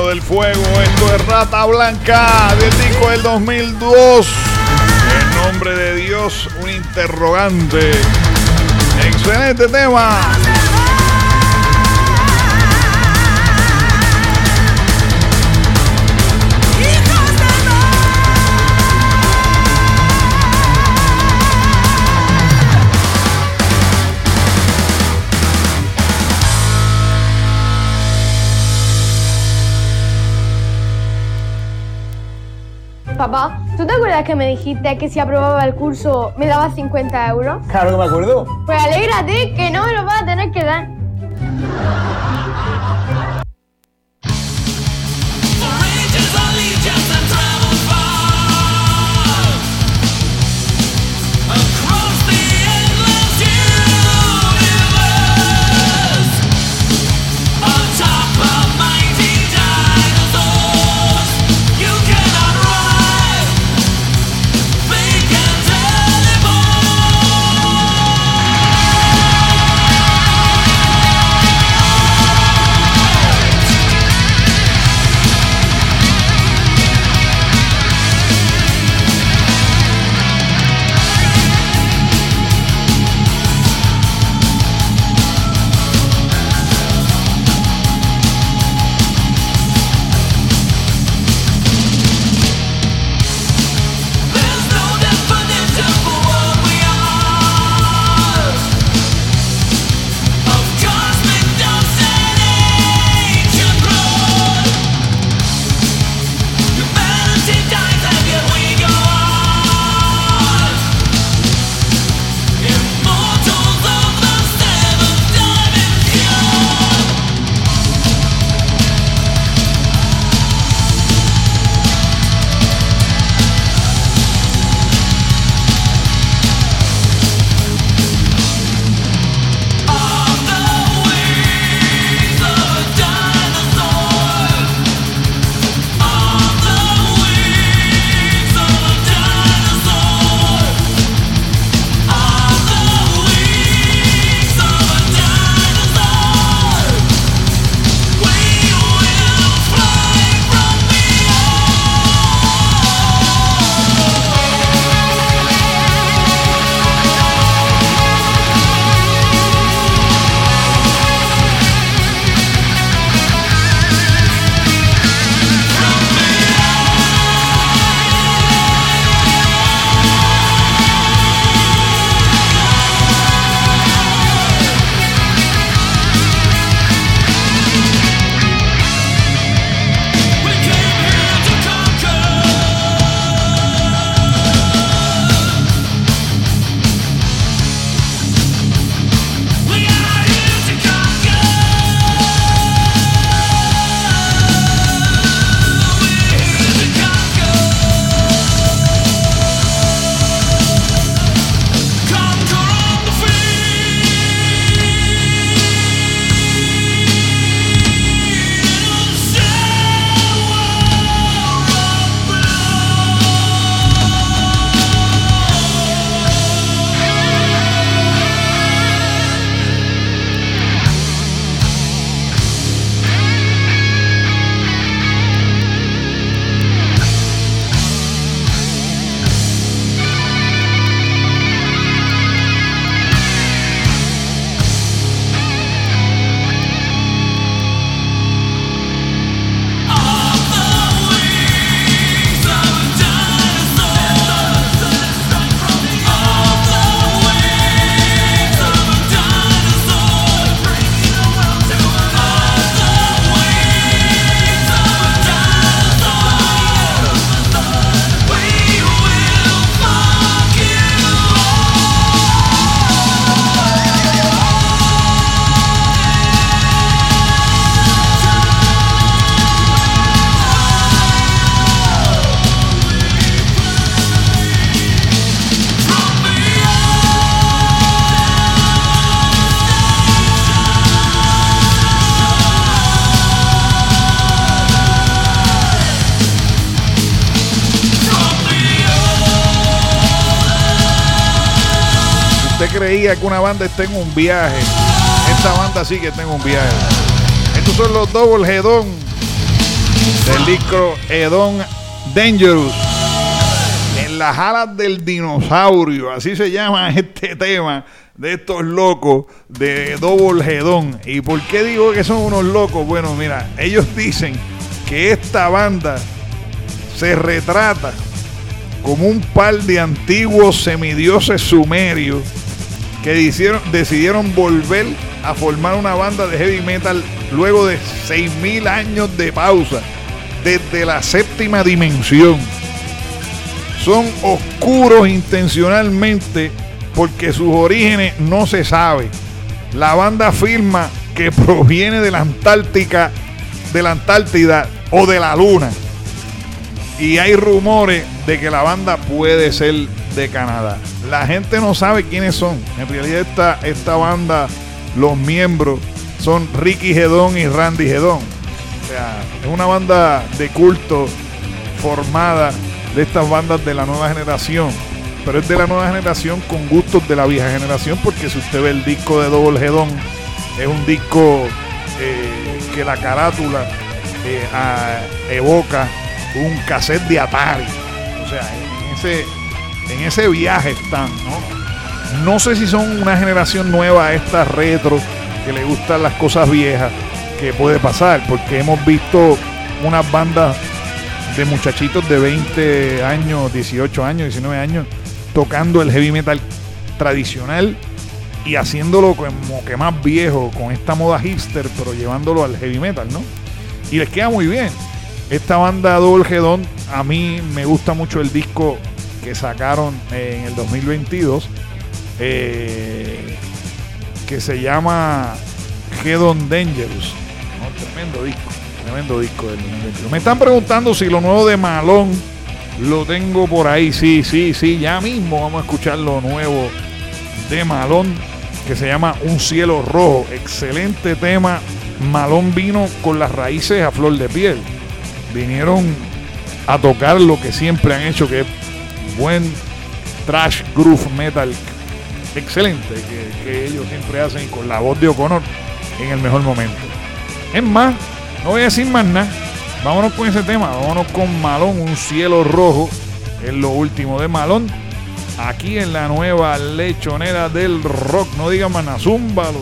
S4: Debajo del Fuego. Esto es Rata Blanca del disco del dos mil dos. En nombre de Dios, un interrogante. Excelente tema.
S6: Papá, ¿tú te acuerdas que me dijiste que si aprobaba el curso me dabas cincuenta euros?
S21: Claro que me acuerdo.
S6: Pues alégrate, que no me lo vas a tener que dar.
S4: creía que una banda está en un viaje. Esta banda sí que está en un viaje. Estos son los Double Hedon. del disco Hedon Dangerous. En las alas del dinosaurio, así se llama este tema de estos locos de Double Hedon. ¿Y por qué digo que son unos locos? Bueno, mira, ellos dicen que esta banda se retrata como un par de antiguos semidioses sumerios que decidieron, decidieron volver a formar una banda de heavy metal luego de seis mil años de pausa desde la séptima dimensión. Son oscuros intencionalmente porque sus orígenes no se sabe. La banda afirma que proviene de la Antártica, de la Antártida o de la Luna. Y hay rumores de que la banda puede ser de Canadá. La gente no sabe quiénes son. En realidad esta, esta banda, los miembros son Ricky Hedon y Randy Hedon. O sea, es una banda de culto formada de estas bandas de la nueva generación, pero es de la nueva generación con gustos de la vieja generación, porque si usted ve el disco de Double Hedon, es un disco eh, que la carátula eh, a, evoca un cassette de Atari. O sea, en ese, en ese viaje están, ¿no? No sé si son una generación nueva, esta retro, que le gustan las cosas viejas, que puede pasar, porque hemos visto unas bandas de muchachitos de veinte años, dieciocho años, diecinueve años, tocando el heavy metal tradicional y haciéndolo como que más viejo, con esta moda hipster, pero llevándolo al heavy metal, ¿no? Y les queda muy bien. Esta banda Double Hedon, a mí me gusta mucho el disco que sacaron en el dos mil veintidós, eh, que se llama Hedon Dangerous, ¿no? Tremendo disco. Tremendo disco del dos mil veintidós. Me están preguntando si lo nuevo de Malón lo tengo por ahí. Sí, sí, sí. Ya mismo vamos a escuchar lo nuevo de Malón, que se llama Un Cielo Rojo. Excelente tema. Malón vino con las raíces a flor de piel. Vinieron a tocar lo que siempre han hecho, que es buen thrash groove metal. Excelente, que, que ellos siempre hacen con la voz de O'Connor en el mejor momento. Es más, no voy a decir más nada. Vámonos con ese tema. Vámonos con Malón, Un Cielo Rojo. Es lo último de Malón. Aquí en la nueva lechonera del rock. No digan más nada. Zúmbalo.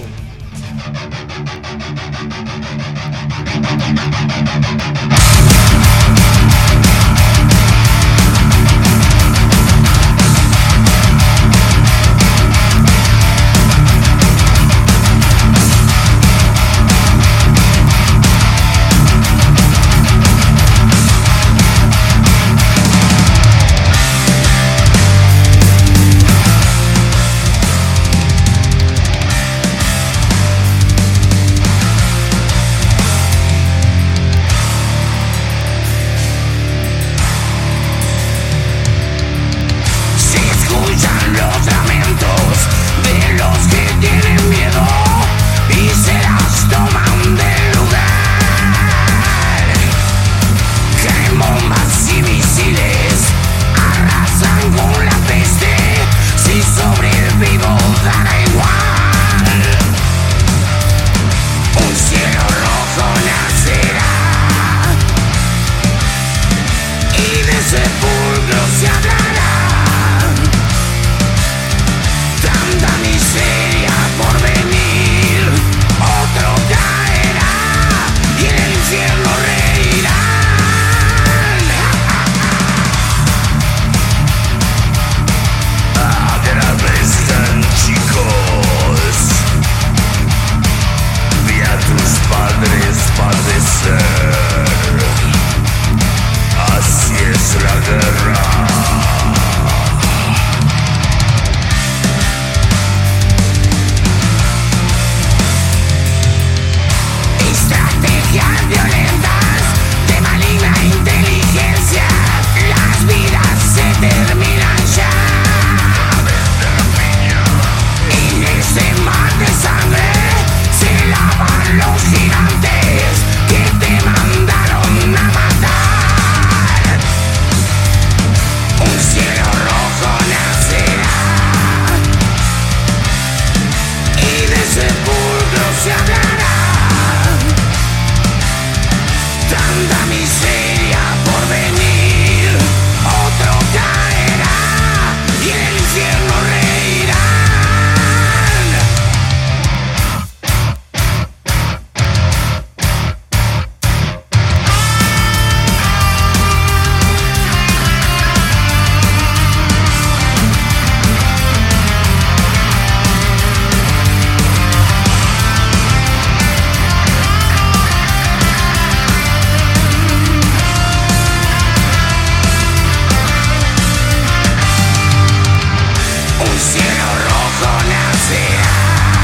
S5: cielo rojo nacerá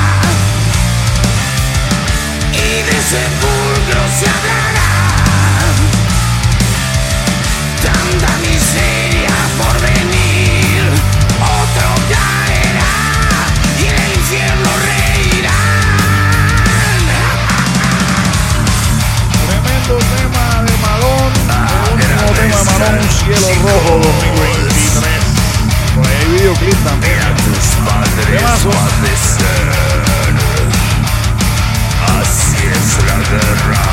S5: y de sepulcro se hablará. Tanta miseria por venir, otro caerá y en el infierno reirán.
S4: Tremendo tema de Madonna, el último tema de Madonna, Cielo Rojo dos mil veintitrés. Por ahí hay videoclip también. ¿Qué pasó?
S5: Así es la guerra.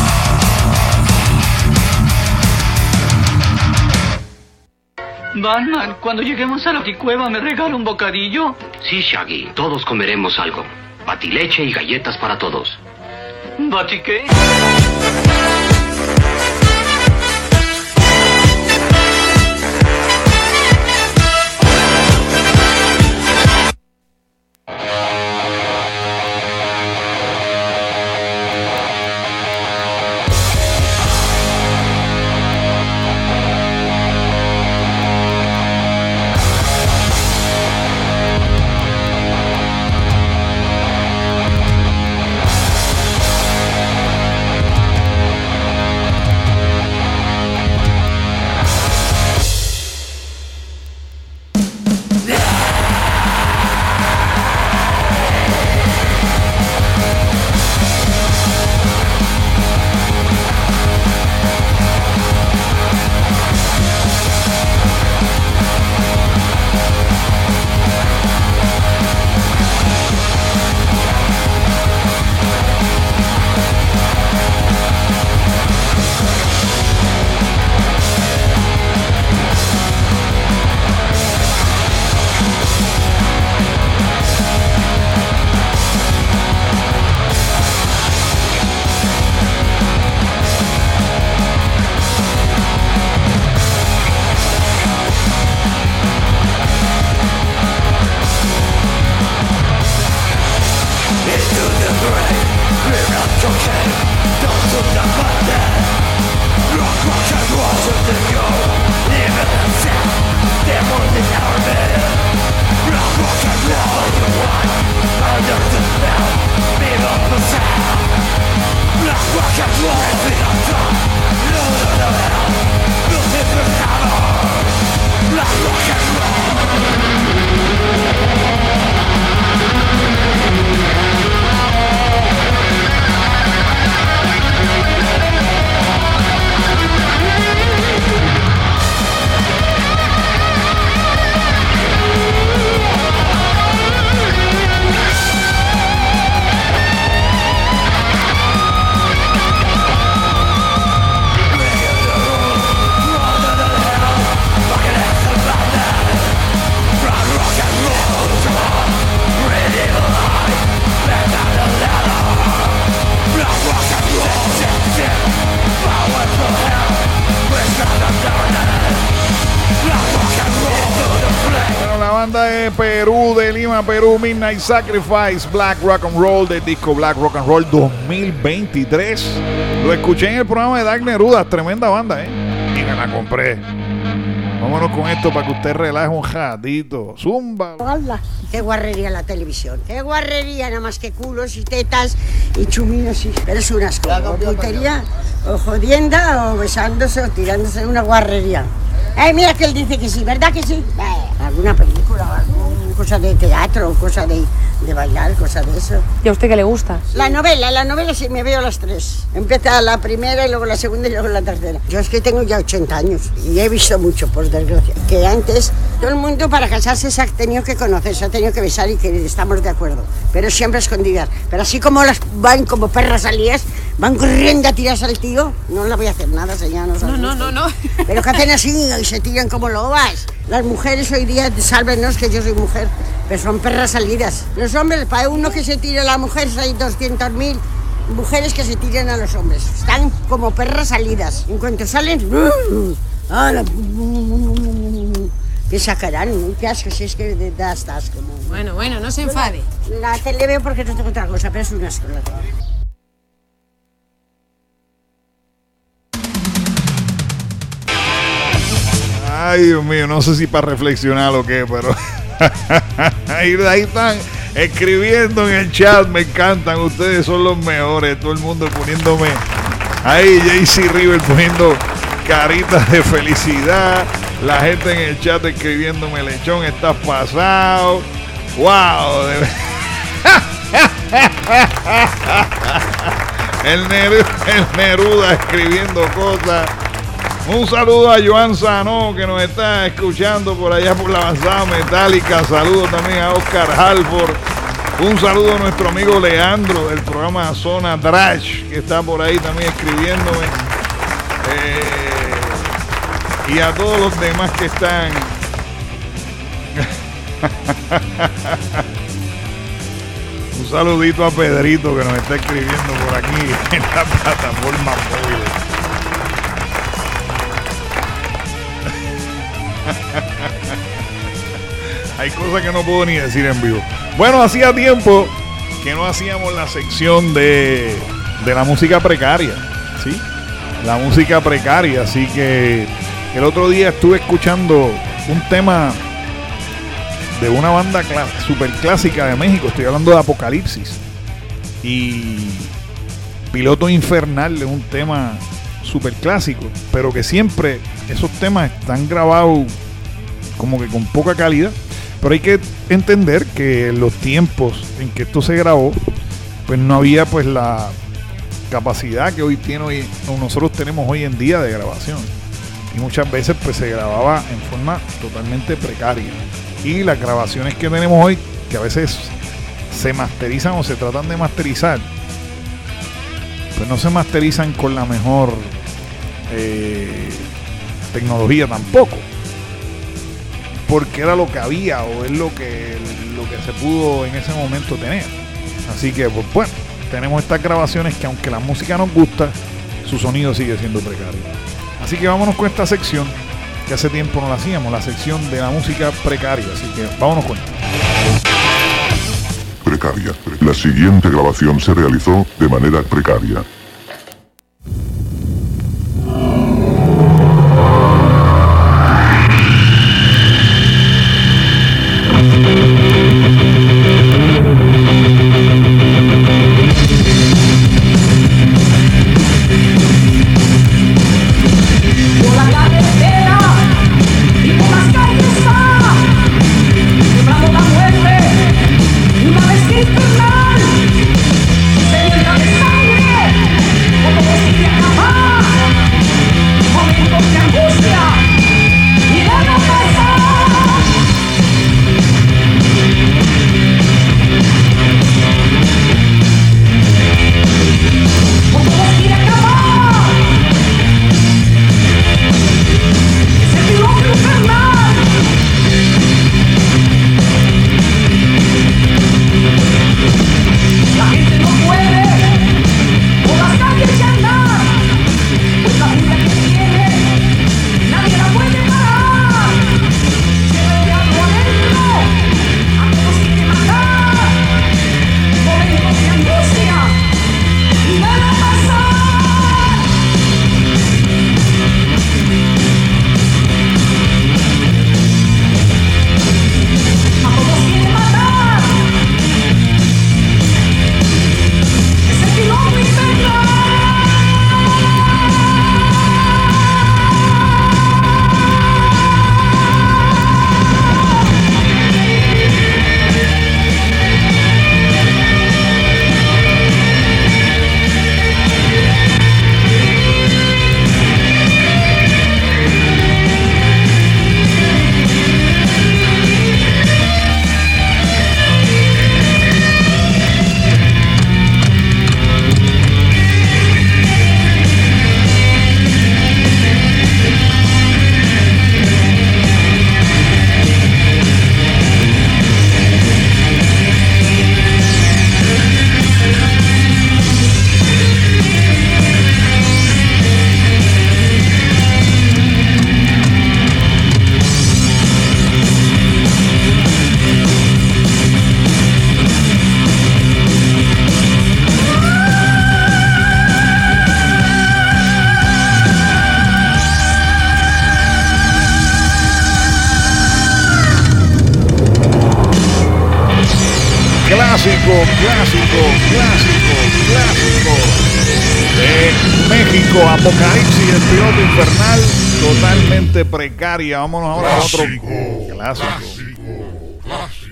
S7: Batman, cuando lleguemos a la cueva, ¿me regala un bocadillo?
S10: Sí, Shaggy, todos comeremos algo. Batileche y galletas para todos.
S7: ¿Bati qué?
S4: Perú, de Lima, Perú, Midnight Sacrifice, Black Rock and Roll, del disco Black Rock and Roll dos mil veintitrés. Lo escuché en el programa de Dark Nerudas, tremenda banda, ¿eh? Y me la compré. Vámonos con esto para que usted relaje un ratito. Zumba.
S13: Hola. Qué guarrería la televisión. Qué guarrería, nada más que culos y tetas y chuminos y... Pero es un asco. O putería, o jodienda, o besándose, o tirándose en una guarrería. Ay, mira que él dice que sí, ¿verdad que sí? Eh, alguna película, alguna cosa de teatro, cosa de, de bailar, cosa de eso.
S11: ¿Y a usted qué le gusta?
S13: La novela, la novela sí me veo las tres. Empieza la primera y luego la segunda y luego la tercera. Yo es que tengo ya ochenta años y he visto mucho, por desgracia. Que antes todo el mundo para casarse se ha tenido que conocer, se ha tenido que besar y que estamos de acuerdo. Pero siempre escondidas. Pero así como las van como perras salidas, van corriendo a tirarse al tío, no le voy a hacer nada, señora.
S11: No, no, no, no.
S13: Pero que hacen así y se tiran como lobas. Las mujeres hoy día, sálvenos que yo soy mujer, pero son perras salidas. Los hombres, para uno que se tire a la mujer, hay doscientas mil mujeres que se tiran a los hombres. Están como perras salidas. En cuanto salen, ¡ah! ¿Qué sacarán? ¿Qué asco? Si es que da hasta asco. ¿No?
S11: Bueno, bueno, no se enfade.
S13: La tele veo porque no tengo otra cosa, pero es un asco la tele.
S4: Ay, Dios mío, no sé si para reflexionar o qué, pero Ahí, ahí están escribiendo en el chat, me encantan, ustedes son los mejores, todo el mundo poniéndome, ahí J C River poniendo caritas de felicidad, la gente en el chat escribiéndome, Lechón, estás pasado, wow, de... el, Neruda, el Neruda escribiendo cosas. Un saludo a Joan Sano, que nos está escuchando por allá por la avanzada metálica. Saludos también a Oscar Halford. Un saludo a nuestro amigo Leandro del programa Zona Drash, que está por ahí también escribiéndome. Eh, y a todos los demás que están. Un saludito a Pedrito, que nos está escribiendo por aquí en la plataforma móvil. Hay cosas que no puedo ni decir en vivo. Bueno, hacía tiempo que no hacíamos la sección de, de la música precaria, ¿sí? La música precaria, así que el otro día estuve escuchando un tema de una banda super clásica de México. Estoy hablando de Apocalipsis. Y Piloto Infernal es un tema super clásico, pero que siempre esos temas están grabados como que con poca calidad. Pero hay que entender que en los tiempos en que esto se grabó, pues no había pues la capacidad que hoy tiene hoy, nosotros tenemos hoy en día de grabación. Y muchas veces pues se grababa en forma totalmente precaria. Y las grabaciones que tenemos hoy, que a veces se masterizan o se tratan de masterizar, pues no se masterizan con la mejor eh, tecnología tampoco, porque era lo que había o es lo que lo que se pudo en ese momento tener. Así que pues bueno, tenemos estas grabaciones que aunque la música nos gusta, su sonido sigue siendo precario. Así que vámonos con esta sección que hace tiempo no la hacíamos, la sección de la música precaria. Así que vámonos con ella.
S3: Precaria. La siguiente grabación se realizó de manera precaria.
S5: Una vez que infernal se llena de sangre.
S4: clásico, clásico, clásico, clásico de México, Apocalipsis, el piloto infernal, totalmente precaria. Vámonos ahora a otro clásico. Clásico, clásico.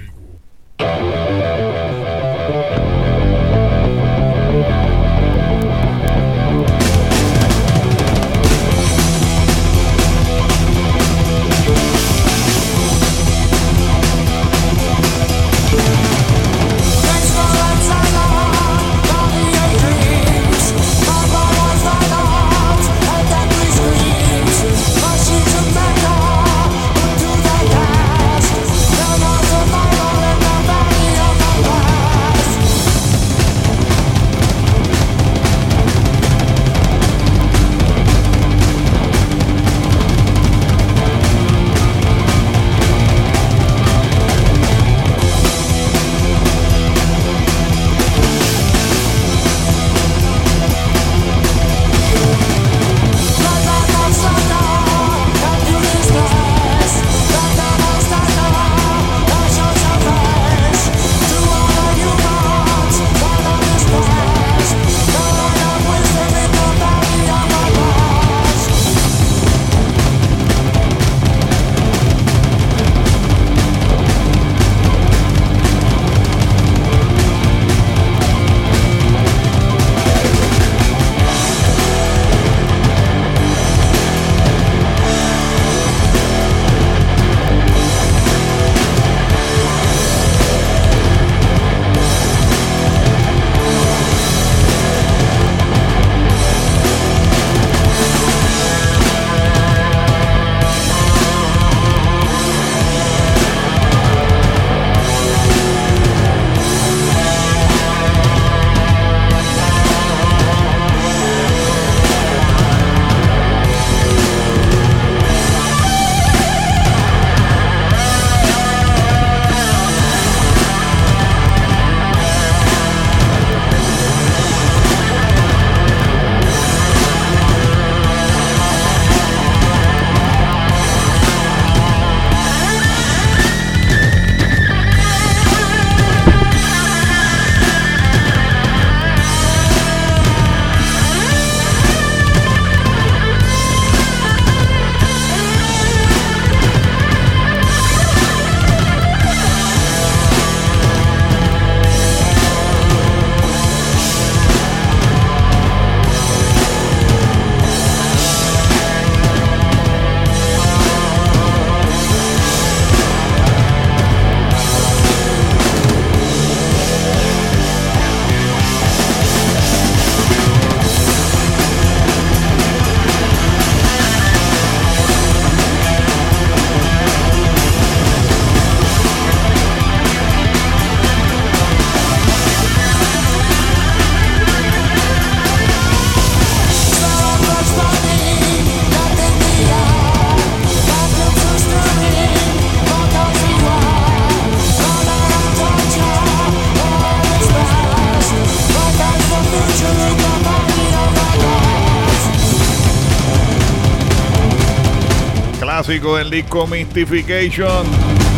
S4: Clásico del disco Mystification,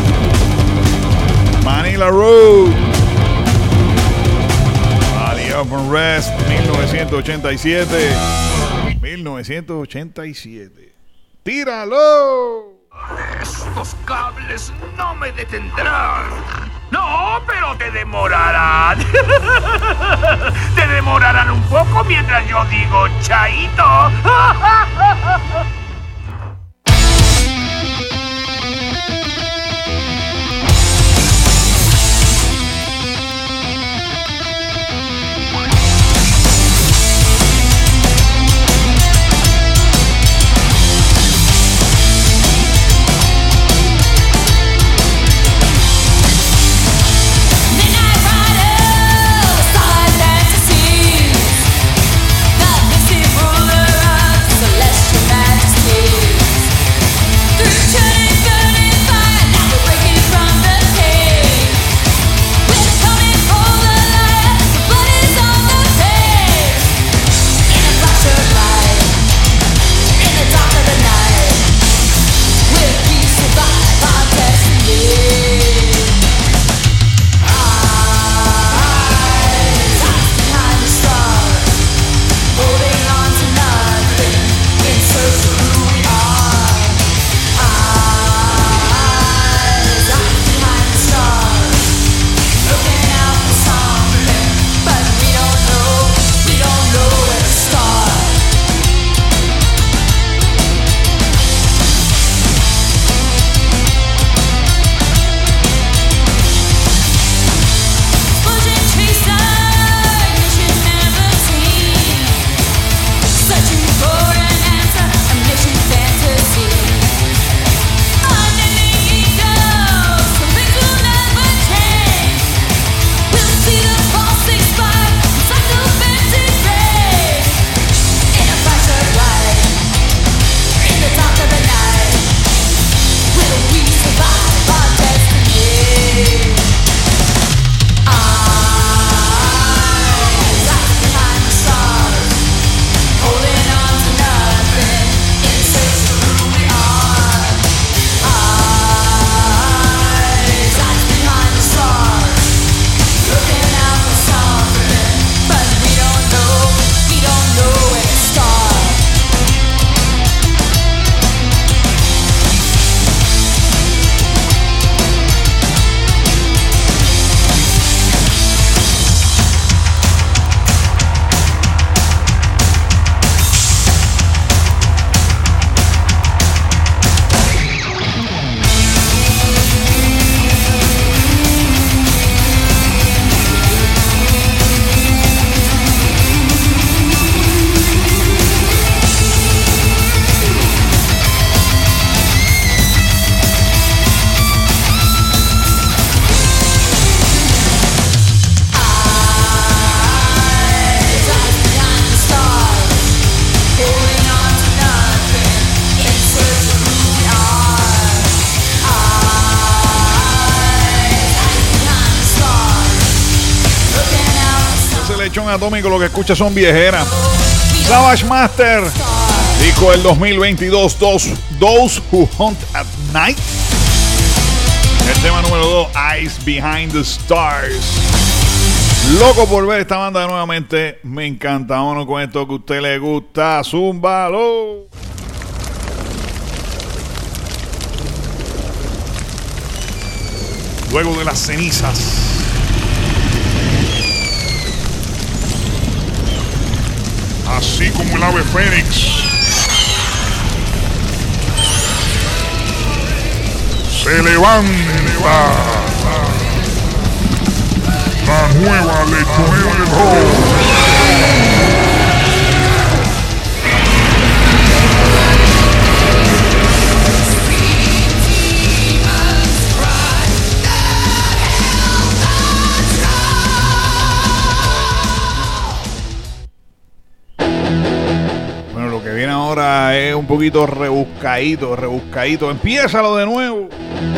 S4: Manila Road, Valley of Unrest, mil novecientos ochenta y siete. mil novecientos ochenta y siete. ¡Tíralo!
S2: Estos cables no me detendrán. No, pero te demorarán. Te demorarán un poco mientras yo digo chaito.
S8: Celestial majesty.
S4: Lechón Atómico, lo que escucha son viejeras. Savage Master, disco del dos mil veintidós, Those, Those Who Hunt at Night. El tema número dos, Eyes Behind the Stars. Loco por ver esta banda nuevamente. Me encanta. Vámonos con esto que a usted le gusta. Zúmbalo. Luego de las cenizas, así como el ave fénix, se levanta la nueva lechonera del rock. Viene ahora es un poquito rebuscadito, rebuscadito. Empiézalo de nuevo.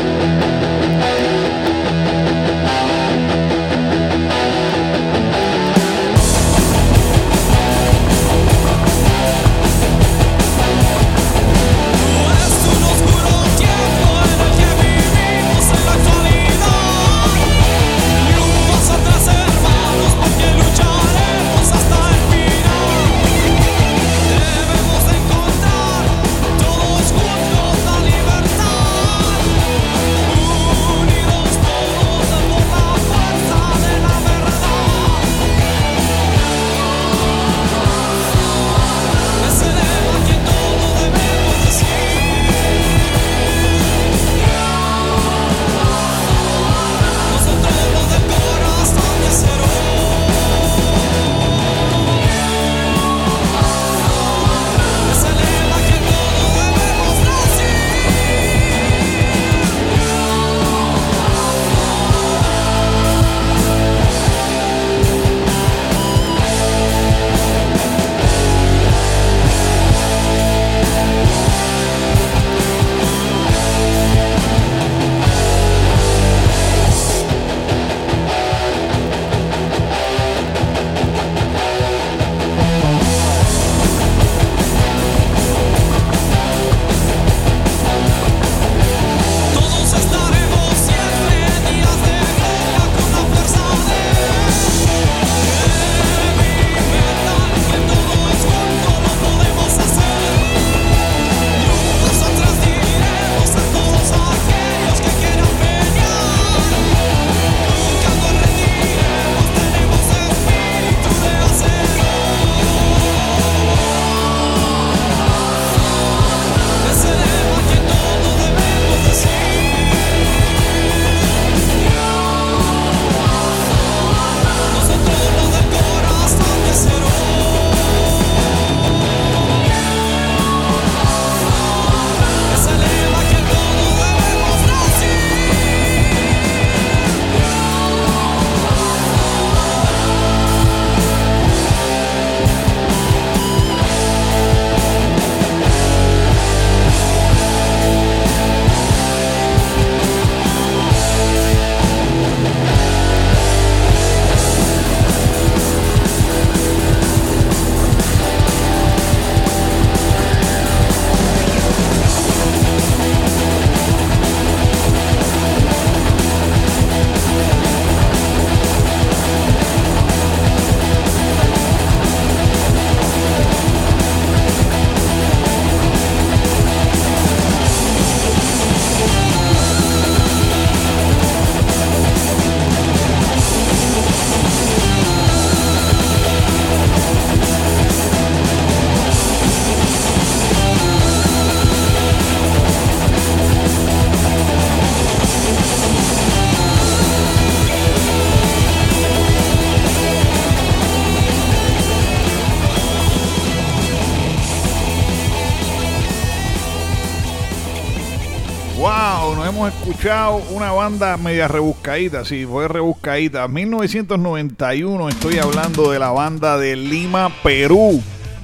S4: Wow, nos hemos escuchado una banda media rebuscadita, sí, fue rebuscadita. mil novecientos noventa y uno, estoy hablando de la banda de Lima, Perú,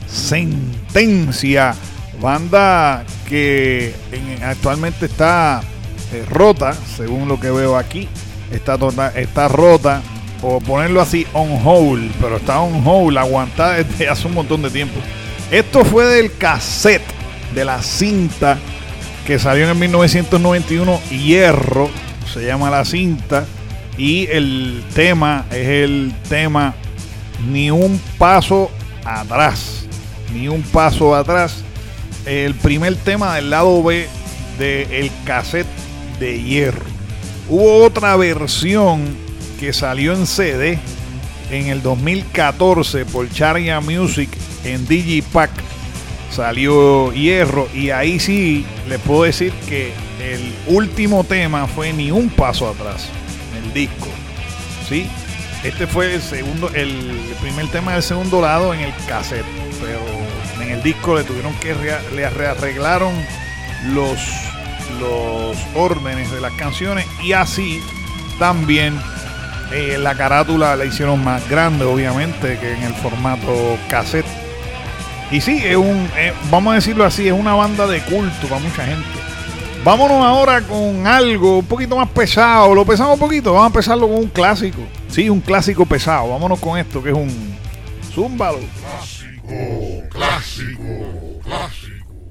S4: Sentencia. Banda que en, actualmente está eh, rota, según lo que veo aquí. Está, tota, está rota o ponerlo así, on hold, pero está on hold, aguantada desde hace un montón de tiempo. Esto fue del cassette, de la cinta que salió en mil novecientos noventa y uno, Hierro, se llama la cinta, y el tema es el tema Ni un paso atrás, ni un paso atrás, el primer tema del lado B del cassette de Hierro. Hubo otra versión que salió en C D en el dos mil catorce por Charia Music en Digipack. Salió Hierro y ahí sí les puedo decir que el último tema fue Ni un paso atrás en el disco. ¿Sí? Este fue el segundo, el primer tema del segundo lado en el cassette, pero en el disco le tuvieron que re, le rearreglaron los los órdenes de las canciones y así también eh, la carátula la hicieron más grande, obviamente, que en el formato cassette. Y sí, es un eh, vamos a decirlo así, es una banda de culto para mucha gente. Vámonos ahora con algo un poquito más pesado. Lo pesamos un poquito, vamos a empezarlo con un clásico. Sí, un clásico pesado. Vámonos con esto que es un zúmbalo.
S3: Clásico, clásico, clásico.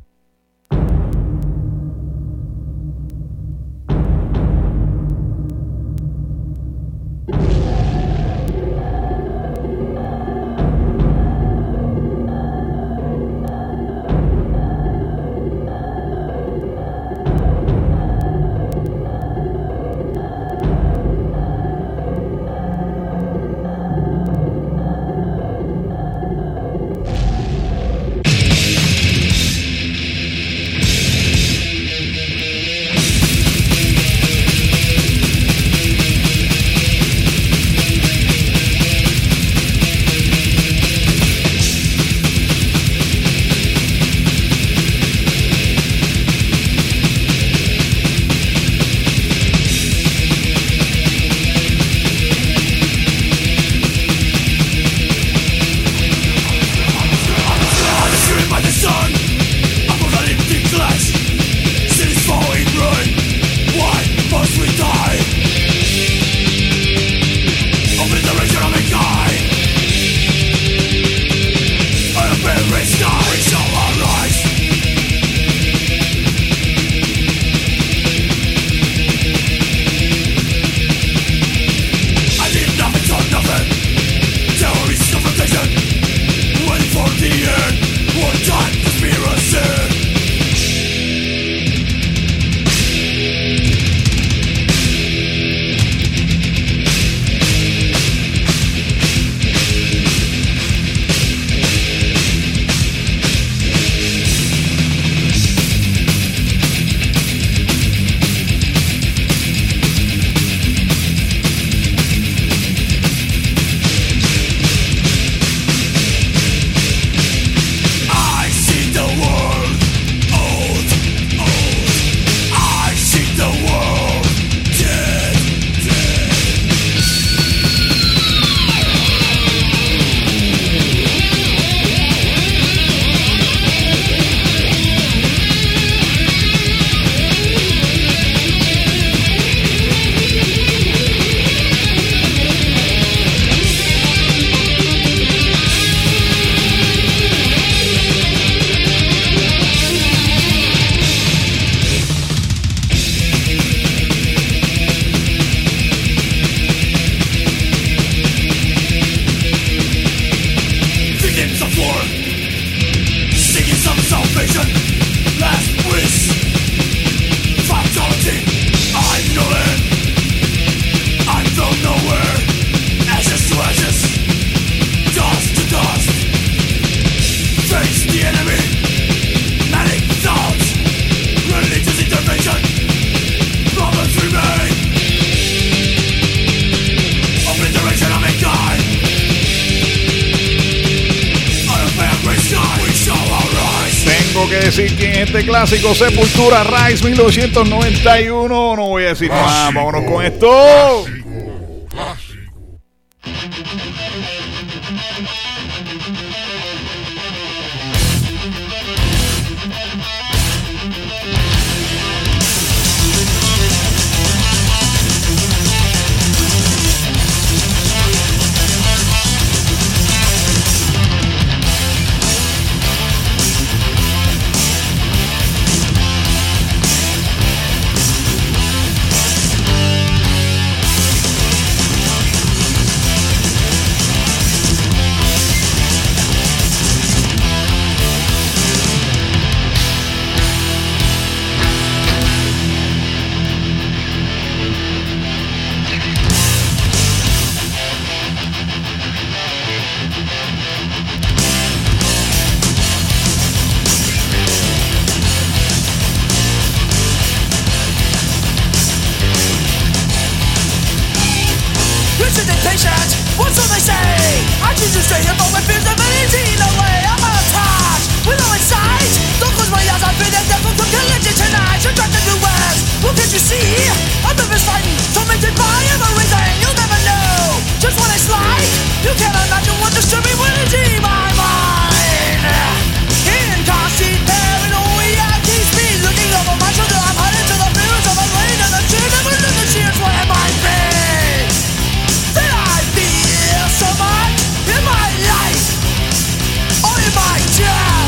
S4: Decir que en este clásico Sepultura Rise mil novecientos noventa y uno, no voy a decir más, vámonos con esto.
S5: isn't impatient. What's all they say? I choose to stay here, but when fears of anything away, I'm unattached. With all inside, don't close my eyes. I feel that devil took religion tonight. You're trapped in the west. What can't you see? I'm nervous, frightened, tormented by everything. You'll never know just what it's like. You can't imagine what disturbing when it's in my mind. In constant paranoia, keeps me looking over my shoulder. I'm headed to the mirrors of a rain and the tears never look the tears. What am I being? Did I feel so much in my life or in my death?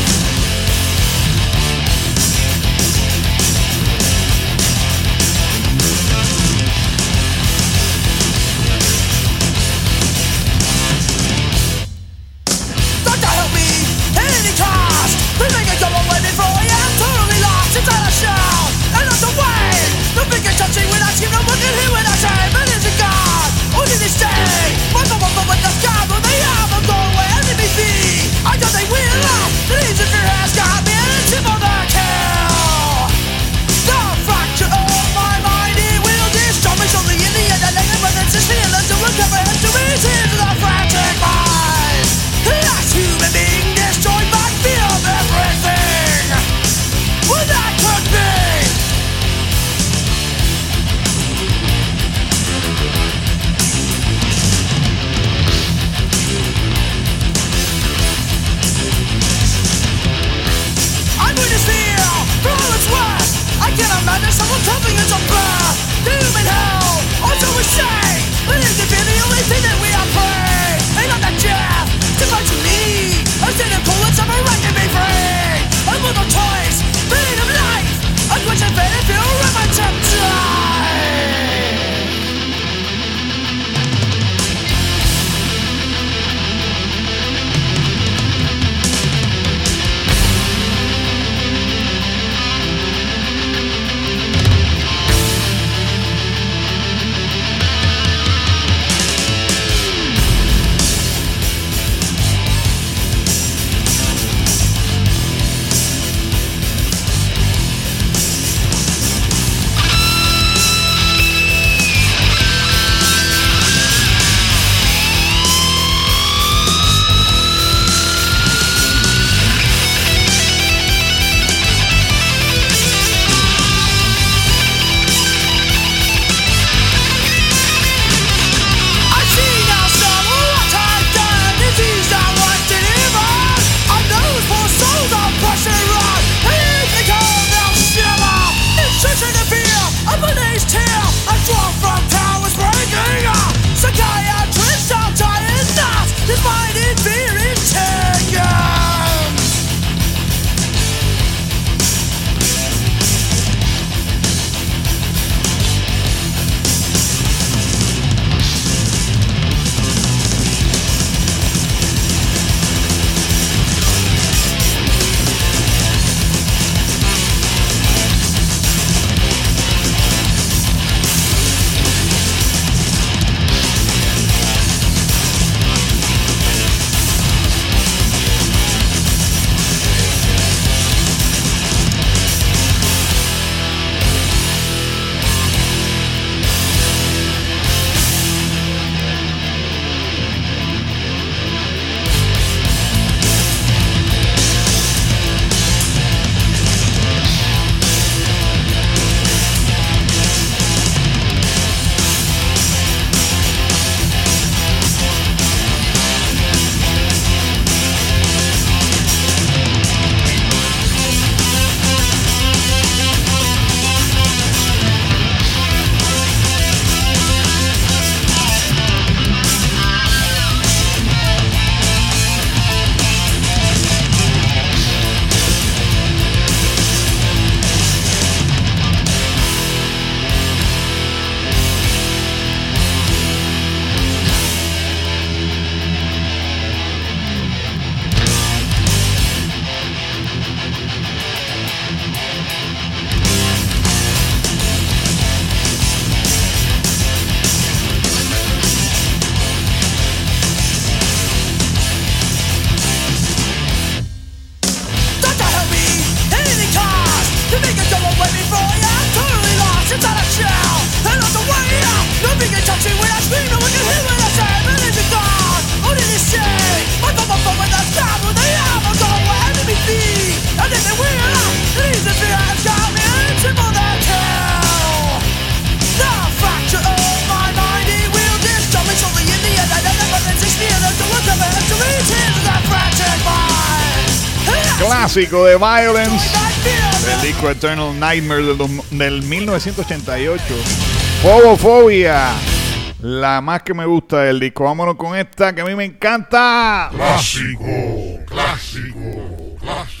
S4: clásico de Violence, del disco Eternal Nightmare del, del mil novecientos ochenta y ocho. Phobophobic, la más que me gusta del disco. Vámonos con esta que a mí me encanta.
S3: Clásico, clásico, clásico.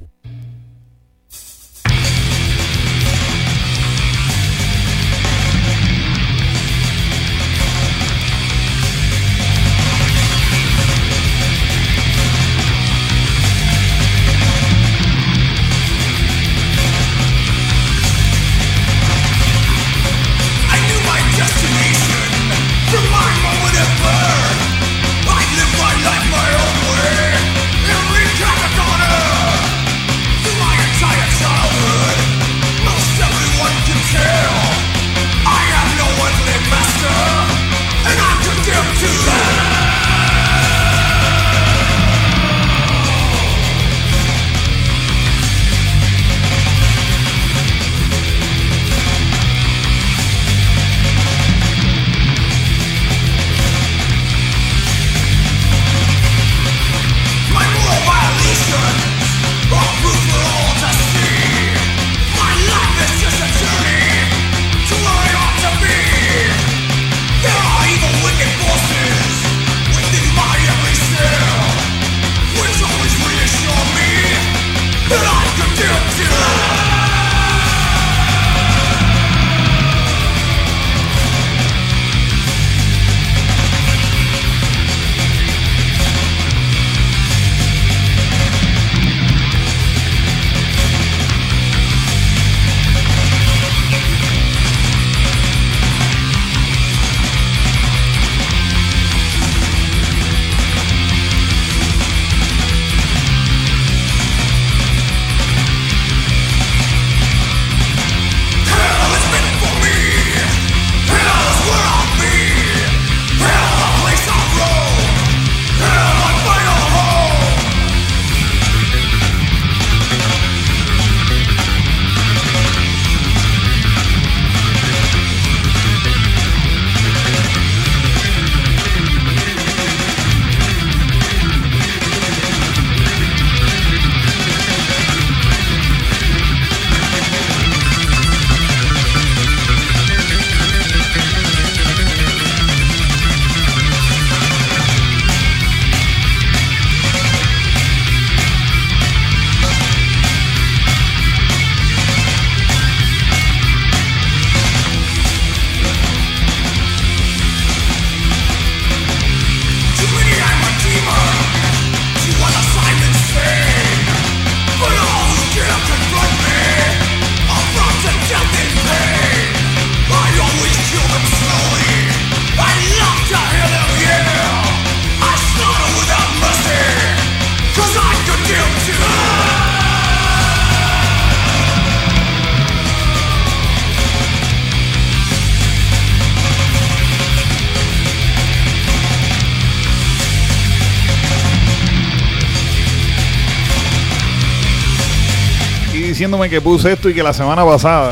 S4: Diciéndome que puse esto y que la semana pasada.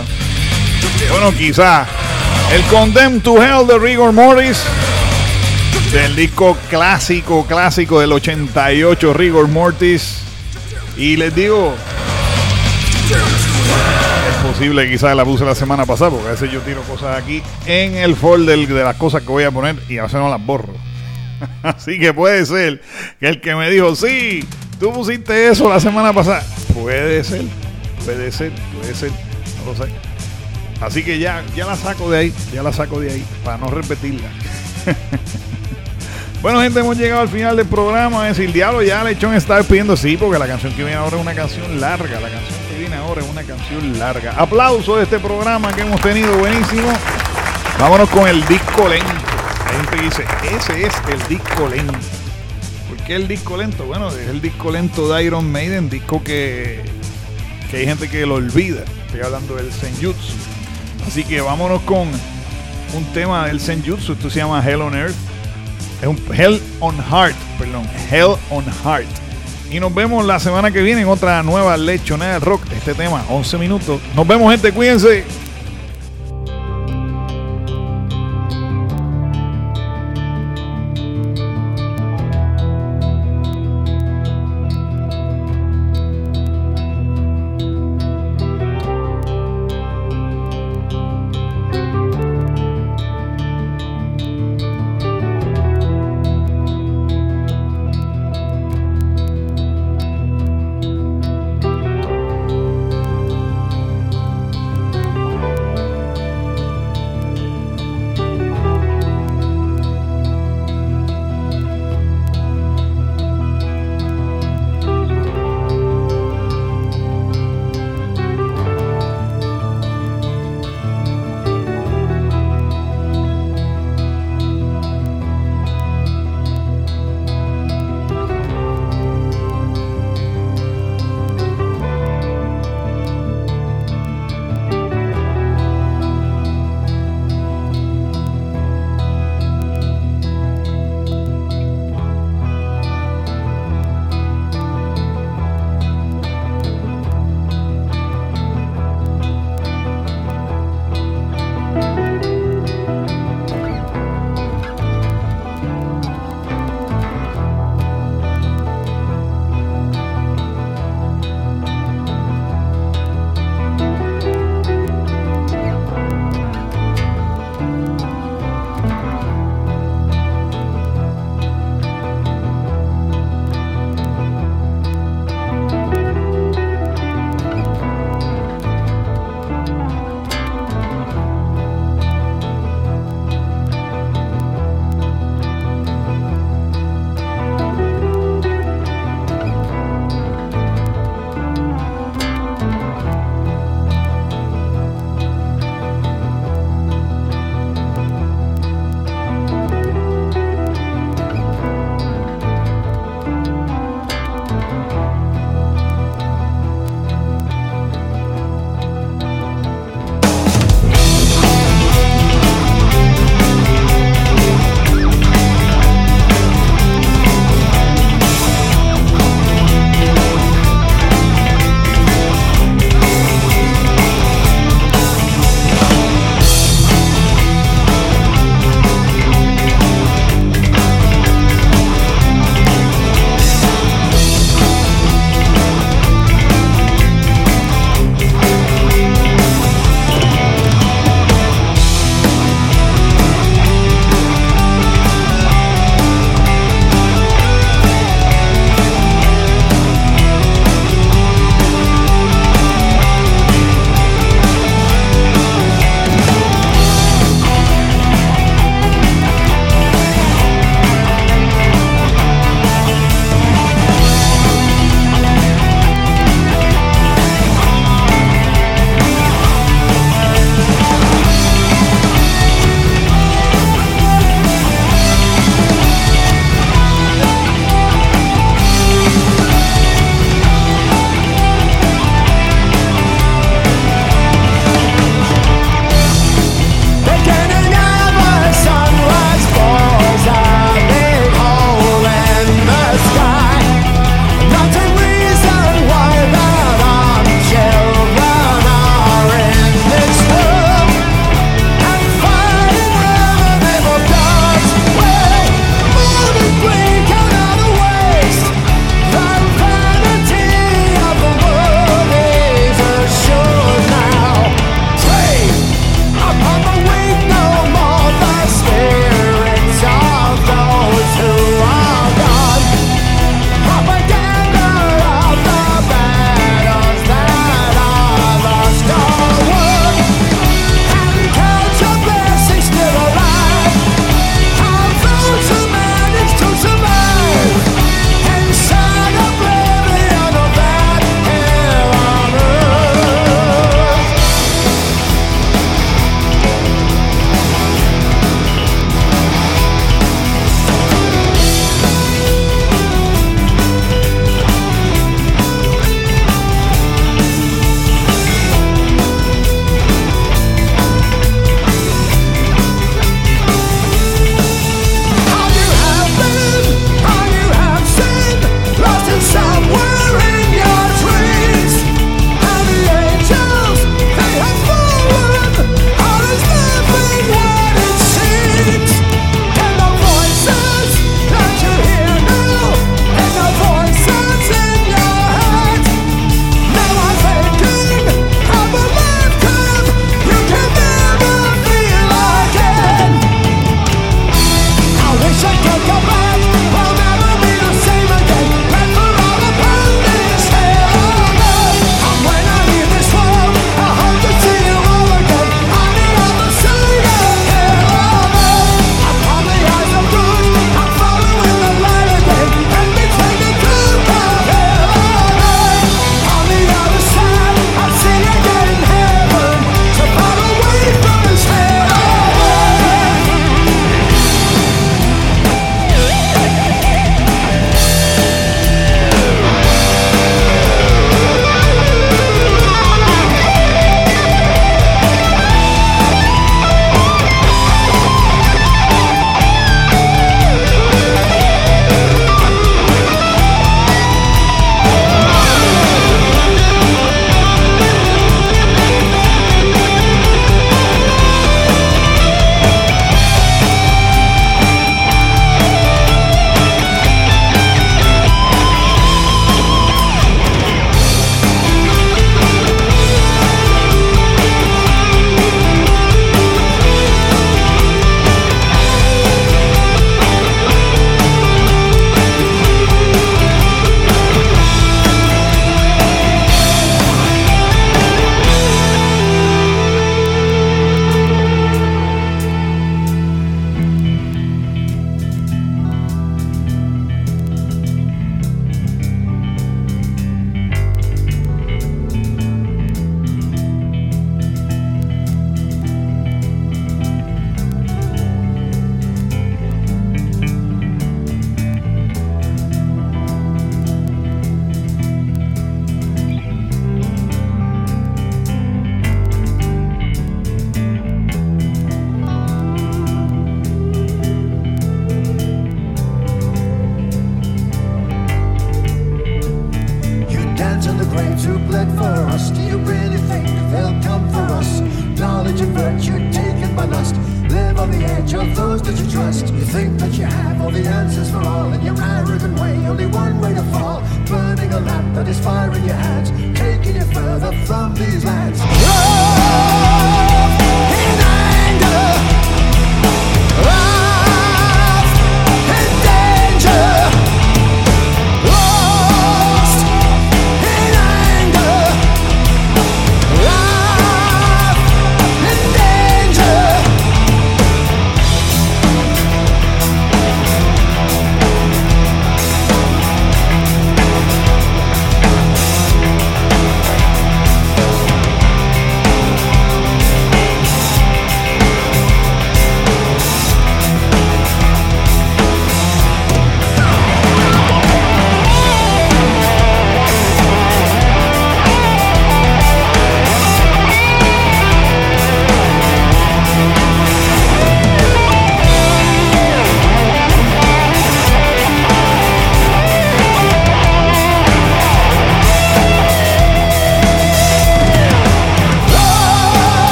S4: Bueno, quizá. El Condemned to Hell de Rigor Mortis, del disco clásico, clásico del ochenta y ocho, Rigor Mortis. Y les digo, es posible que quizás la puse la semana pasada, porque a veces yo tiro cosas aquí en el folder de las cosas que voy a poner y a veces no las borro. Así que puede ser que el que me dijo, sí, tú pusiste eso la semana pasada, puede ser. Puede ser, puede ser, no lo sé. Así que ya, ya la saco de ahí, ya la saco de ahí, para no repetirla. Bueno, gente, hemos llegado al final del programa. Es decir, el diablo ya Lechón está despidiendo, sí, porque la canción que viene ahora es una canción larga. La canción que viene ahora es una canción larga. Aplauso de este programa que hemos tenido, buenísimo. Vámonos con el disco lento. Hay gente que dice, ese es el disco lento. ¿Por qué el disco lento? Bueno, es el disco lento de Iron Maiden, disco que... que hay gente que lo olvida. Estoy hablando del Senjutsu. Así que vámonos con un tema del Senjutsu. Esto se llama Hell on Earth. Es un Hell on Heart, perdón. Hell on Heart. Y nos vemos la semana que viene en otra nueva lechonera del rock. Este tema, once minutos. Nos vemos, gente. Cuídense.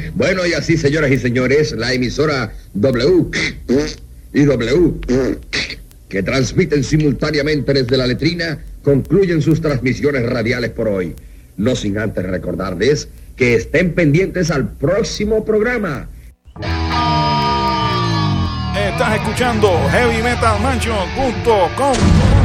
S8: Bueno, y así, señoras y señores, la emisora W y W, que transmiten simultáneamente desde la letrina, concluyen sus transmisiones radiales por hoy. No sin antes recordarles que estén pendientes al próximo programa.
S4: Estás escuchando heavy metal mansion punto com.